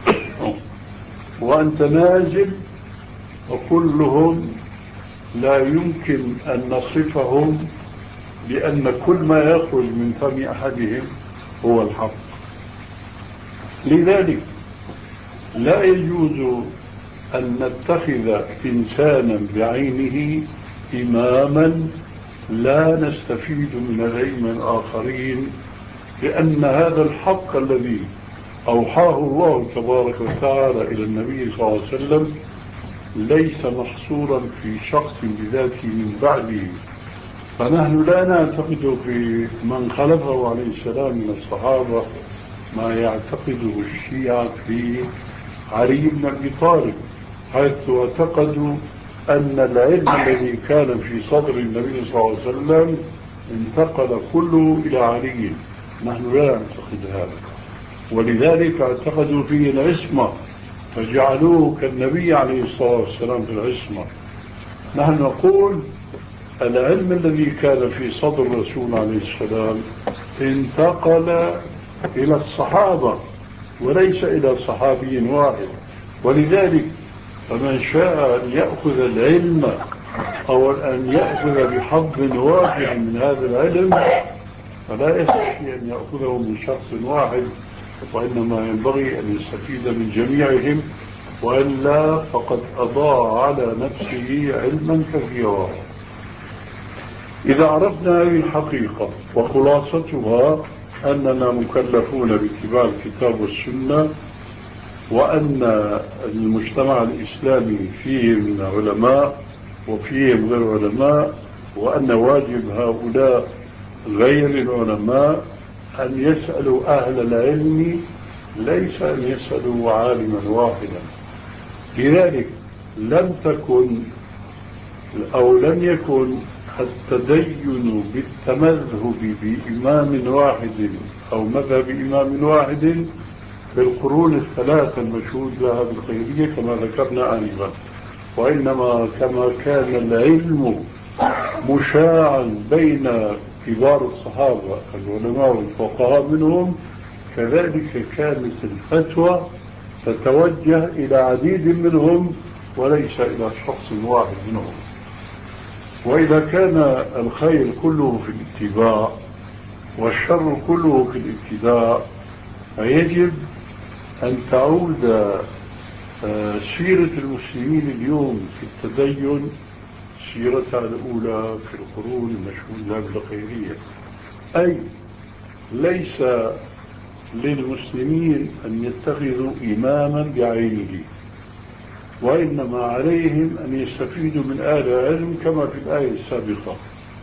وأنت نازل، وكلهم لا يمكن أن نصفهم، لأن كل ما يخرج من فم أحدهم هو الحق. لذلك لا يجوز أن نتخذ إنسانا بعينه إماما لا نستفيد من العلم الآخرين، لأن هذا الحق الذي أوحاه الله تبارك وتعالى إلى النبي صلى الله عليه وسلم ليس محصورا في شخص بذاته من بعده. فنحن لا نعتقد في من خلفه عليه السلام من الصحابة ما يعتقده الشيعة في علي بن أبي طالب، حيث اعتقدوا أن العلم الذي كان في صدر النبي صلى الله عليه وسلم انتقل كله إلى علي. نحن لا نعتقد هذا، ولذلك اعتقدوا فيه العصمة فجعلوه كالنبي عليه الصلاة والسلام في العصمة. نحن نقول العلم الذي كان في صدر الرسول عليه السلام انتقل إلى الصحابة وليس إلى صحابي واحد، ولذلك فمن شاء أن يأخذ العلم أو أن يأخذ بحظ واحد من هذا العلم فلا يستطيع أن يأخذه من شخص واحد، وإنما ينبغي أن يستفيد من جميعهم، وإلا فقد أضاع على نفسه علما كثيرا. إذا عرفنا هذه الحقيقة وخلاصتها أننا مكلفون باتباع الكتاب والسنة، وأن المجتمع الإسلامي فيه من علماء وفيه من غير علماء، وأن واجب هؤلاء غير العلماء أن يسألوا أهل العلم ليس أن يسألوا عالما واحدا. لذلك لم تكن أو لم يكن التدين بالتمذهب بإمام واحد أو مذهب إمام واحد في القرون الثلاثة المشهود لها بالخيرية كما ذكرنا آنفا، وإنما كما كان العلم مشاعا بين كبار الصحابة العلماء والفقهاء منهم، كذلك كانت الفتوى تتوجه إلى عديد منهم وليس إلى شخص واحد منهم. وإذا كان الخير كله في الاتباع والشر كله في الابتداء، فيجب أن تعود سيرة المسلمين اليوم في التدين سيرتها الأولى في القرون المشهود لها بالخيرية، أي ليس للمسلمين أن يتخذوا إماما بعينه، وإنما عليهم أن يستفيدوا من أهل العلم كما في الآية السابقة.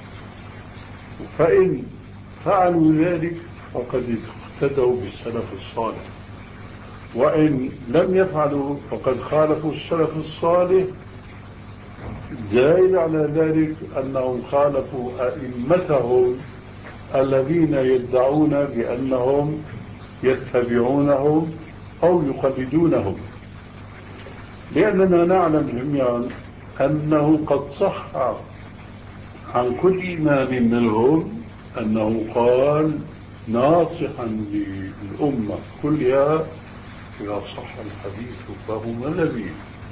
فإن فعلوا ذلك فقد اقتدوا بالسلف الصالح، وإن لم يفعلوا فقد خالفوا السلف الصالح، زائد على ذلك أنهم خالفوا أئمتهم الذين يدعون بأنهم يتبعونهم أو يقلدونهم، لأننا نعلم جميعا أنه قد صح عن كل إمام منهم أنه قال ناصحا للأمة كلها إذا صح الحديث فهو مذهبي.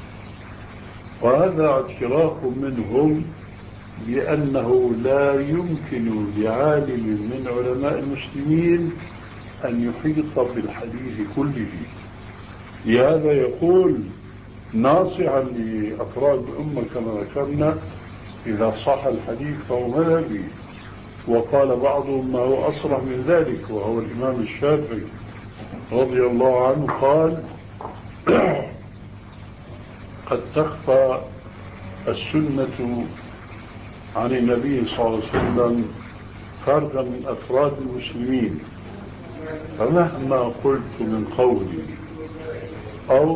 وهذا اعتراف منهم بأنه لا يمكن لعالم من علماء المسلمين أن يحيط بالحديث كله، لهذا يقول ناصحا لأفراد الأمة كما ذكرنا إذا صح الحديث فهو مذهبي. وقال بعضهم ما هو أصرح من ذلك، وهو الإمام الشافعي رضي الله عنه قال قد تخفى السنة عن النبي صلى الله عليه وسلم فردا من أفراد المسلمين، فمهما قلت من قولي أو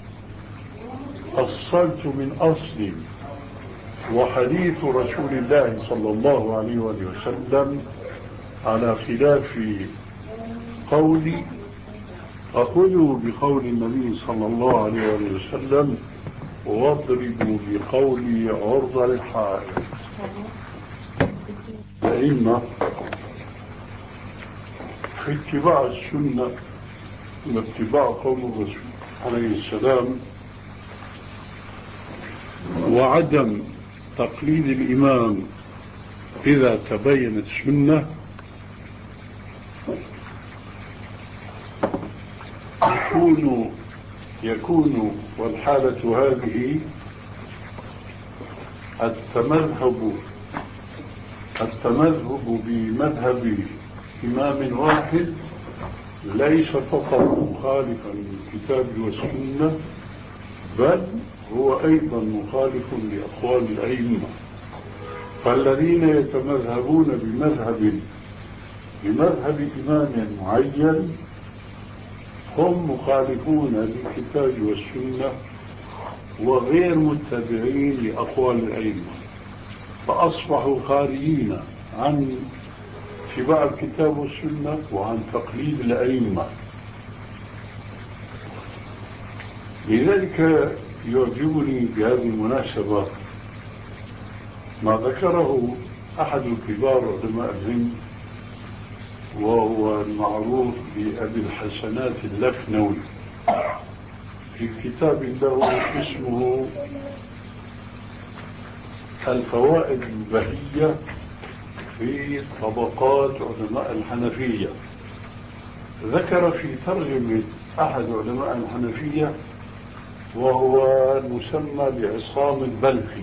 أصلت من أصلي وحديث رسول الله صلى الله عليه وسلم على خلاف قولي، فخذوا بقول النبي صلى الله عليه وسلم واضربوا بقولي عرض الحائط. الأئمة في اتباع السنة واتباع قول الرسول عليه السلام وعدم تقليد الإمام إذا تبينت سنة يكون يكون والحالة هذه التمذهب التمذهب بمذهب إمام واحد ليس فقط مخالفا للكتاب والسنة بل هو أيضا مخالف لأقوال الأئمة. فالذين يتمذهبون بمذهب بمذهب إمام معين هم مخالفون للكتاب والسنة وغير متبعين لأقوال الأئمة، فأصبحوا خارجين عن اتباع الكتاب والسنة وعن تقليد الأئمة. لذلك يعجبني بهذه المناسبة ما ذكره أحد كبار علماء الهند وهو المعروف بأبي الحسنات اللخنوي في كتاب له اسمه الفوائد البهية في طبقات علماء الحنفية. ذكر في ترجمة أحد علماء الحنفية وهو المسمى بعصام البلخي.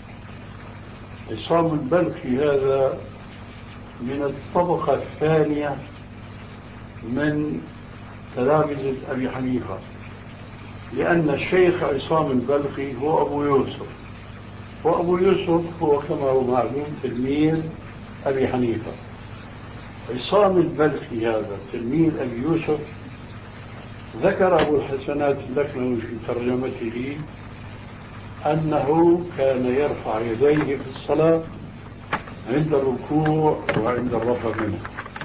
عصام البلخي هذا من الطبقة الثانية من تلامذة أبي حنيفة، لأن الشيخ عصام البلخي هو أبو يوسف، وأبو يوسف هو كما هو معلوم تلميذ أبي حنيفة. عصام البلخي هذا تلميذ أبي يوسف ذكر أبو الحسنات اللخنوي في ترجمته أنه كان يرفع يديه في الصلاة عند الركوع وعند الرفع منه.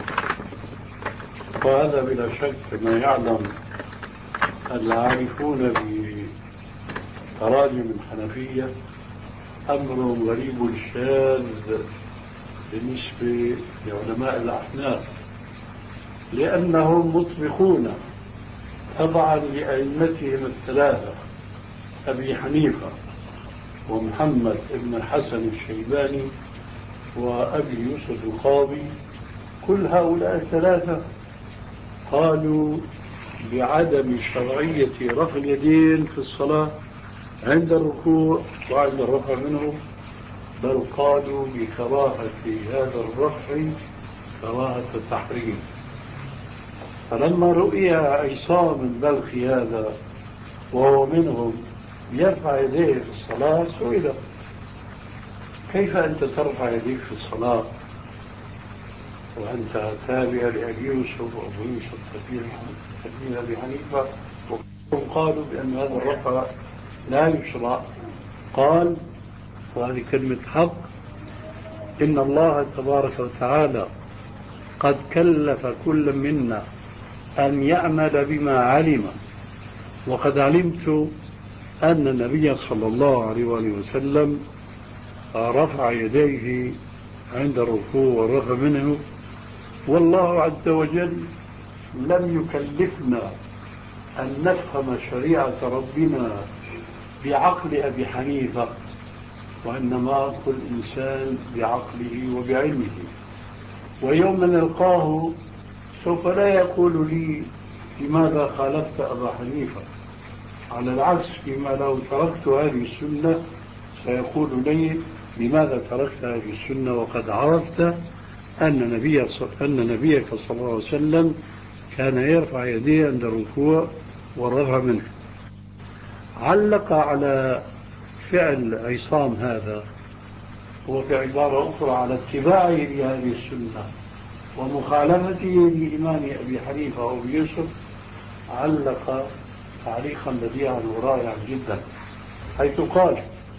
وهذا بلا شك كما يعلم العارفون بتراجم الحنفية أمر غريب شاذ بالنسبة لعلماء الأحناف، لأنهم مطبقون طبعا لأئمتهم الثلاثة أبي حنيفة ومحمد بن الحسن الشيباني وأبي يوسف القاضي. كل هؤلاء الثلاثة قالوا بعدم شرعية رفع اليدين في الصلاة عند الركوع وعند الرفع منه، بل قالوا بكراهة هذا الرفع كراهة التحريم. فلما رؤي عصام البلخي هذا وهو منهم يرفع يديه في الصلاة سئل: كيف أنت ترفع يديك في الصلاة وأنت تابع لأبي يوسف وأبو يوسف تلميذ أبي حنيفة؟ وقالوا بأن هذا الرفع لا يشرع. قال، وهذه كلمة حق: إن الله تبارك وتعالى قد كلف كل منا أن يعمل بما علم، وقد علمت أن النبي صلى الله عليه وآله وسلم رفع يديه عند الركوع والرفع منه، والله عز وجل لم يكلفنا أن نفهم شريعة ربنا بعقل أبي حنيفة، وإنما كل إنسان بعقله وبعلمه. ويوم نلقاه سوف لا يقول لي لماذا خالفت أبا حنيفة، على العكس فيما لو تركت هذه السنة سيقول لي لماذا تركت هذه السنة وقد عرفت أن, نبي أن نبيك صلى الله عليه وسلم كان يرفع يديه عند الركوع والرفع منه. علق على فعل عصام هذا وفي عبارة أخرى على اتباعه لهذه السنة ومخالفته لإمام أبي حنيفة وأبي يوسف، علق تعليقا بديعا ورائعا جدا، حيث قال: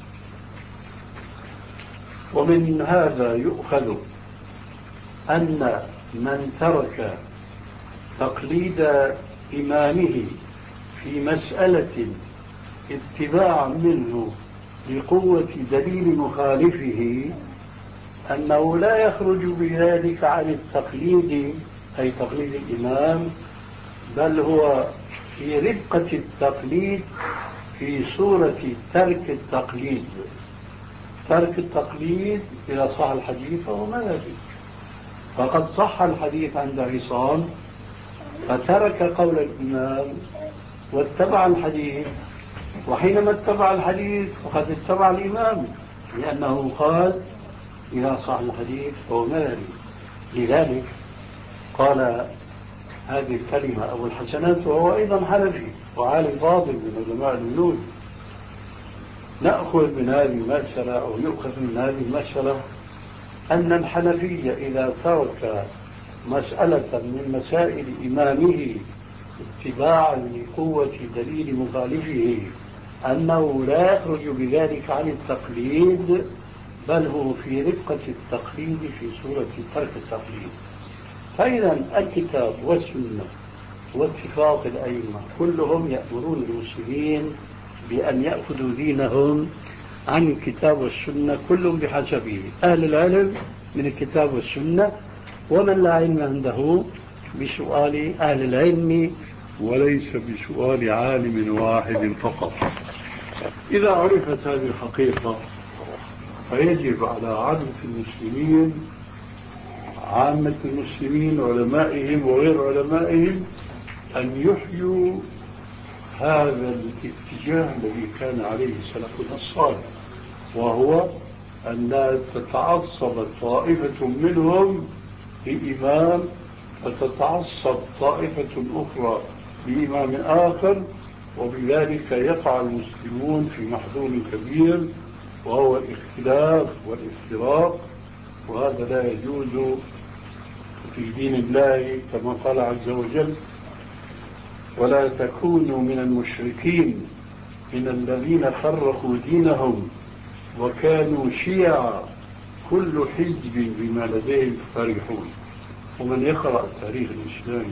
ومن هذا يؤخذ أن من ترك تقليد إمامه في مسألة اتباعا منه لقوة دليل مخالفه أنه لا يخرج بذلك عن التقليد، أي تقليد الإمام، بل هو في رفقة التقليد في صورة ترك التقليد. ترك التقليد إذا صح الحديث فهو مذهبي، فقد صح الحديث عند عصام فترك قول الإمام واتبع الحديث، وحينما اتبع الحديث فقد اتبع الإمام، لأنه قال إذا صح الحديث فهو مذهبي. لذلك قال هذه الكلمة أبو الحسنات، وهو أيضا حنفي وعالم فاضل من علماء الوجود. نأخذ من هذه المسألة أو يؤخذ من هذه المسألة أن الحنفية إذا ترك مسألة من مسائل إمامه اتباعا لقوة دليل مخالفه أنه لا يخرج بذلك عن التقليد، بل هو في رفقة التقليد في صورة ترك التقليد. فإذا الكتاب والسنة واتفاق الأئمة كلهم يأمرون المسلمين بأن يأخذوا دينهم عن الكتاب والسنة، كل بحسبه، أهل العلم من الكتاب والسنة، ومن لا علم عنده بسؤال أهل العلم وليس بسؤال عالم واحد فقط. إذا عرفت هذه الحقيقة فيجب على عامة المسلمين عامة المسلمين علمائهم وغير علمائهم أن يحيوا هذا الاتجاه الذي كان عليه سلفنا الصالح، وهو أن لا تتعصب طائفة منهم لإمام فتتعصب طائفة أخرى لإمام آخر، وبذلك يقع المسلمون في محظور كبير وهو الاختلاف والافتراق، وهذا لا يجوز في دين الله كما قال عز وجل: ولا تكونوا من المشركين من الذين فرقوا دينهم وكانوا شيعا كل حزب بما لديهم فرحون. ومن يقرأ التاريخ الإسلامي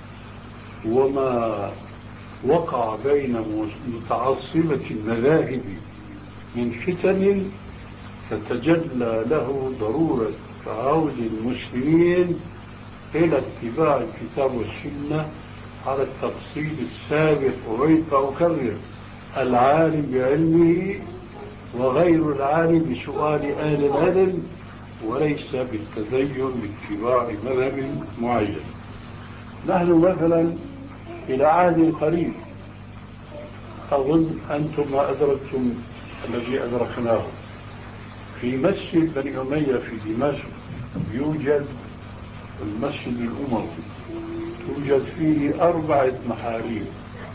وما وقع بين متعصبة المذاهب من فتن تتجلى له ضرورة تعود المسلمين إلى اتباع الكتاب والسنة على التفصيل السابق. وغير أكرر: العالم بعلمه وغير العالم بسؤال أهل العلم، وليس بالتدين باتباع مذهب معين. نحن مثلا إلى عهد قريب أظن أنتم ما أدركتم الذي أدركناه، في مسجد بني أمية في دمشق يوجد المسجد الأموي، توجد فيه أربعة محاريب،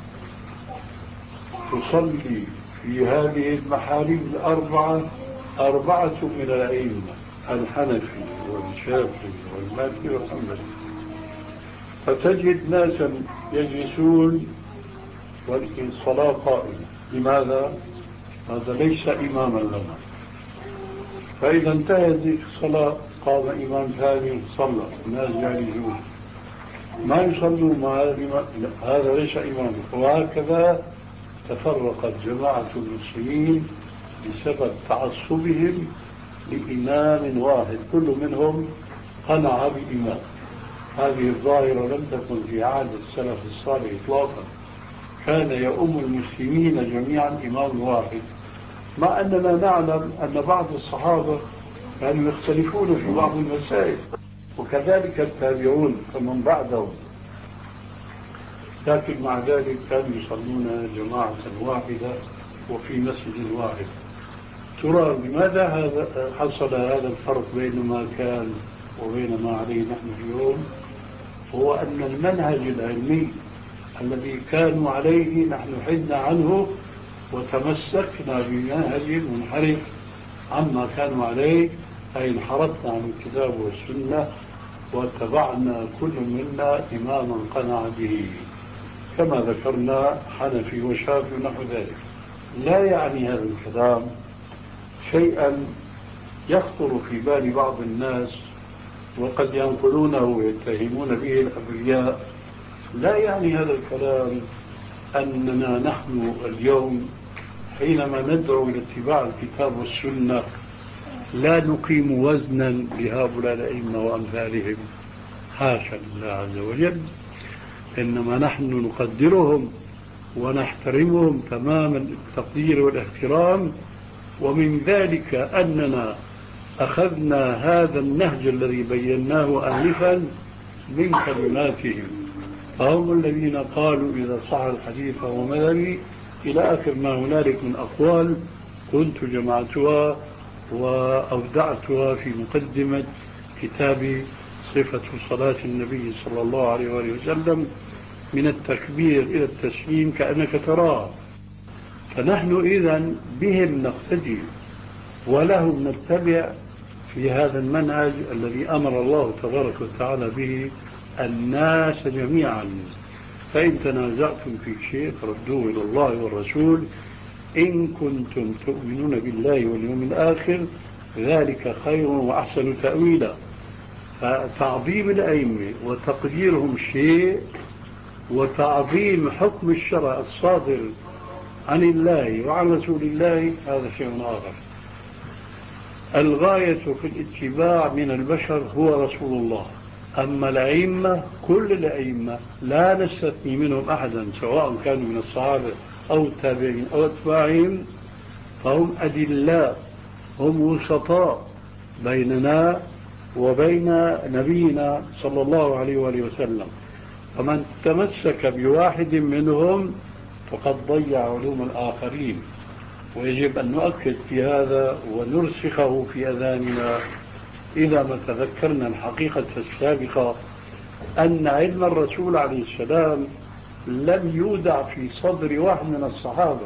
تصلي في هذه المحاريب الأربعة أربعة من الأئمة: الحنفي والشافعي والمالكي والحنبلي. فتجد ناسا يجلسون والصلاة قائمة. لماذا؟ هذا ليس إماما لنا. فإذا انتهت الصلاة قام إمام ثاني صلى، الناس جالسون ما يصلوا مع هذا، هذا ليس إماما. وهكذا تفرقت جماعة المسلمين بسبب تعصبهم لإمام واحد، كل منهم قنع بإمام. هذه الظاهرة لم تكن في عهد السلف الصالح إطلاقا، كان يؤم المسلمين جميعا إمام واحد، مع أننا نعلم أن بعض الصحابة كانوا يختلفون في بعض المسائل، وكذلك التابعون فمن بعدهم، لكن مع ذلك كانوا يصلون جماعة واحدة وفي مسجد واحد. ترى لماذا هذا حصل هذا الفرق بين ما كان وبين ما عليه نحن اليوم؟ هو أن المنهج العلمي الذي كانوا عليه نحن حدنا عنه وتمسكنا بمنهج منحرف عما كانوا عليه، أي انحرفنا عن الكتاب والسنة واتبعنا كل منا إماما قنع به، كما ذكرنا حنفي وشافعي ونحو ذلك. لا يعني هذا الكلام شيئا يخطر في بال بعض الناس وقد ينقلونه ويتهمون به الأبرياء، لا يعني هذا الكلام أننا نحن اليوم حينما ندعو إلى اتباع الكتاب والسنة لا نقيم وزنا لهؤلاء الأئمة وأمثالهم، حاشا لله عز وجل، إنما نحن نقدرهم ونحترمهم تمام التقدير والاحترام، ومن ذلك أننا أخذنا هذا النهج الذي بيناه آنفا من كلماتهم، فهم الذين قالوا إذا صح الحديث فهو مذهبي إلى آخر ما هنالك من أقوال كنت جمعتها وأودعتها في مقدمة كتاب صفة صلاة النبي صلى الله عليه وآله وسلم من التكبير إلى التسليم كأنك تراه. فنحن إذن بهم نقتدي ولهم نتبع في هذا المنهج الذي أمر الله تبارك وتعالى به الناس جميعا. فإن تنازعتم في شيء فردوه إلى الله والرسول إن كنتم تؤمنون بالله واليوم الآخر ذلك خير وأحسن تأويلا. فتعظيم الأئمة وتقديرهم شيء، وتعظيم حكم الشرع الصادر عن الله وعن رسول الله هذا شيء آخر. الغاية في الاتباع من البشر هو رسول الله، أما الأئمة كل الأئمة لا نستثني منهم أحدا سواء كانوا من الصحابة أو التابعين أو أتباعهم، فهم أدلاء، هم وسطاء بيننا وبين نبينا صلى الله عليه وآله وسلم. فمن تمسك بواحد منهم فقد ضيع علوم الآخرين. ويجب أن نؤكد في هذا ونرسخه في أذاننا إذا ما تذكرنا الحقيقة السابقة أن علم الرسول عليه السلام لم يودع في صدر واحد من الصحابة،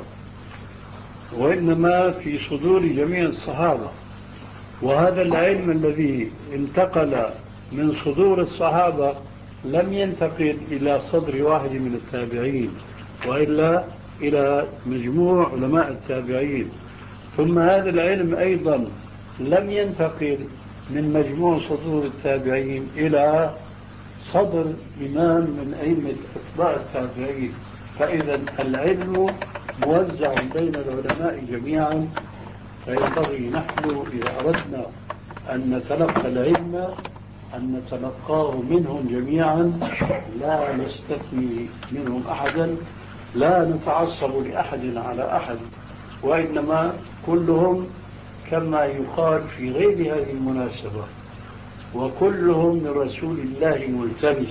وإنما في صدور جميع الصحابة. وهذا العلم الذي انتقل من صدور الصحابة لم ينتقل إلى صدر واحد من التابعين، وإلا إلى مجموع علماء التابعين. ثم هذا العلم أيضا لم ينتقل من مجموع صدور التابعين إلى صدر إمام من أئمة أتباع التابعين. فإذا العلم موزع بين العلماء جميعا، فينبغي نحن إذا أردنا أن نتلقى العلم أن نتلقاه منهم جميعا، لا نستثني منهم أحدا، لا نتعصب لأحد على أحد، وإنما كلهم كما يقال في غير هذه المناسبة وكلهم من رسول الله ملتمس.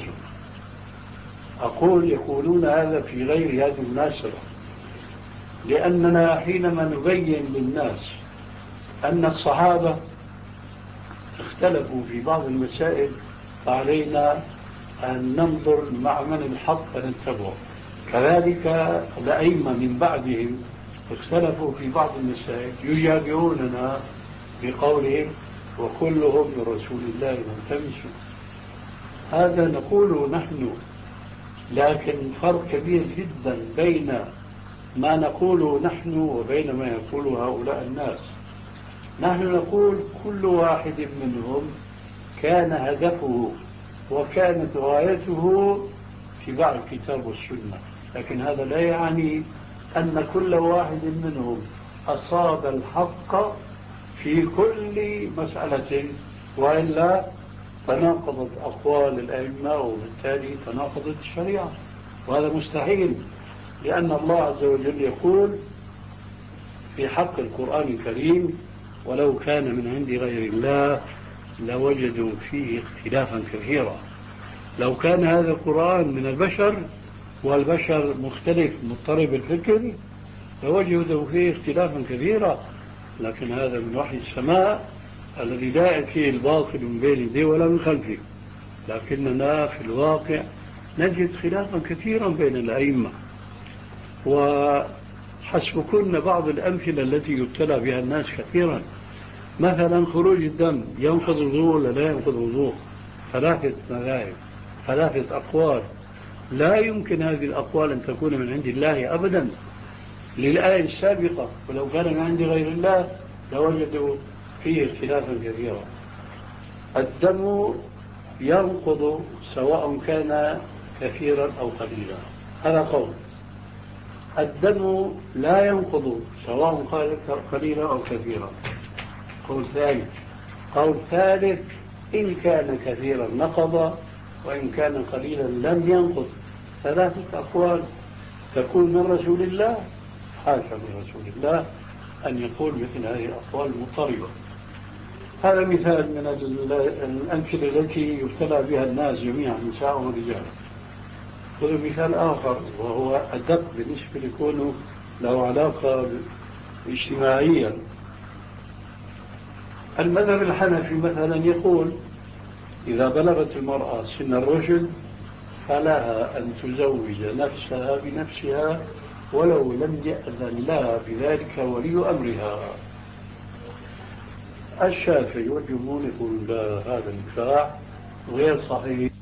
أقول يقولون هذا في غير هذه المناسبة لأننا حينما نبين للناس أن الصحابة اختلفوا في بعض المسائل فعلينا أن ننظر مع من الحق فنتبعه. كذلك الأئمة من بعدهم اختلفوا في بعض المسائل يجابهوننا بقولهم وكلهم من رسول الله ملتمس. هذا نقوله نحن، لكن فرق كبير جدا بين ما نقوله نحن وبين ما يقوله هؤلاء الناس. نحن نقول كل واحد منهم كان هدفه وكانت غايته اتباع الكتاب والسنة، لكن هذا لا يعني أن كل واحد منهم أصاب الحق في كل مسألة، وإلا تناقضت أقوال الأئمة وبالتالي تناقضت الشريعة، وهذا مستحيل. لأن الله عز وجل يقول في حق القرآن الكريم ولو كان من عند غير الله لوجدوا فيه اختلافا كثيرا. لو كان هذا القرآن من البشر والبشر مختلف مضطرب الفكر لوجدوا فيه اختلافا كثيرا، لكن هذا من وحي السماء الذي لا يأتيه الباطل من بين يديه ولا من خلفه. لكننا في الواقع نجد خلافا كثيرا بين الأئمة. وحسبكن بعض الأمثلة التي يبتلى بها الناس كثيرا، مثلا خروج الدم ينقض الوضوء ولا لا ينقض الوضوء؟ ثلاثة مذاهب، ثلاثة أقوال، لا يمكن هذه الأقوال أن تكون من عند الله أبدا للآية السابقة، ولو كان من عند غير الله لوجدوا فيه اختلافا كثيرا. الدم ينقض سواء كان كثيرا أو قليلا. هذا قول. الدم لا ينقض سواء كان قليلا أو كثيرا. قول ثاني. قول ثالث إن كان كثيرا نقض وإن كان قليلا لم ينقض. ثلاثة أقوال تكون من رسول الله. حاشا من رسول الله أن يقول مثل هذه الأقوال المضطربة. هذا مثال من الأمثلة التي يبتلى بها الناس جميعا نساء ورجال. خذ مثال آخر وهو أدق بالنسبة لكونه له علاقة اجتماعيا. المذهب الحنفي مثلا يقول إذا بلغت المرأة سن الرشد فلها أن تزوج نفسها بنفسها ولو لم يأذن لها بذلك ولي أمرها. الشافعي والجمهور يقول هذا النكاح غير صحيح.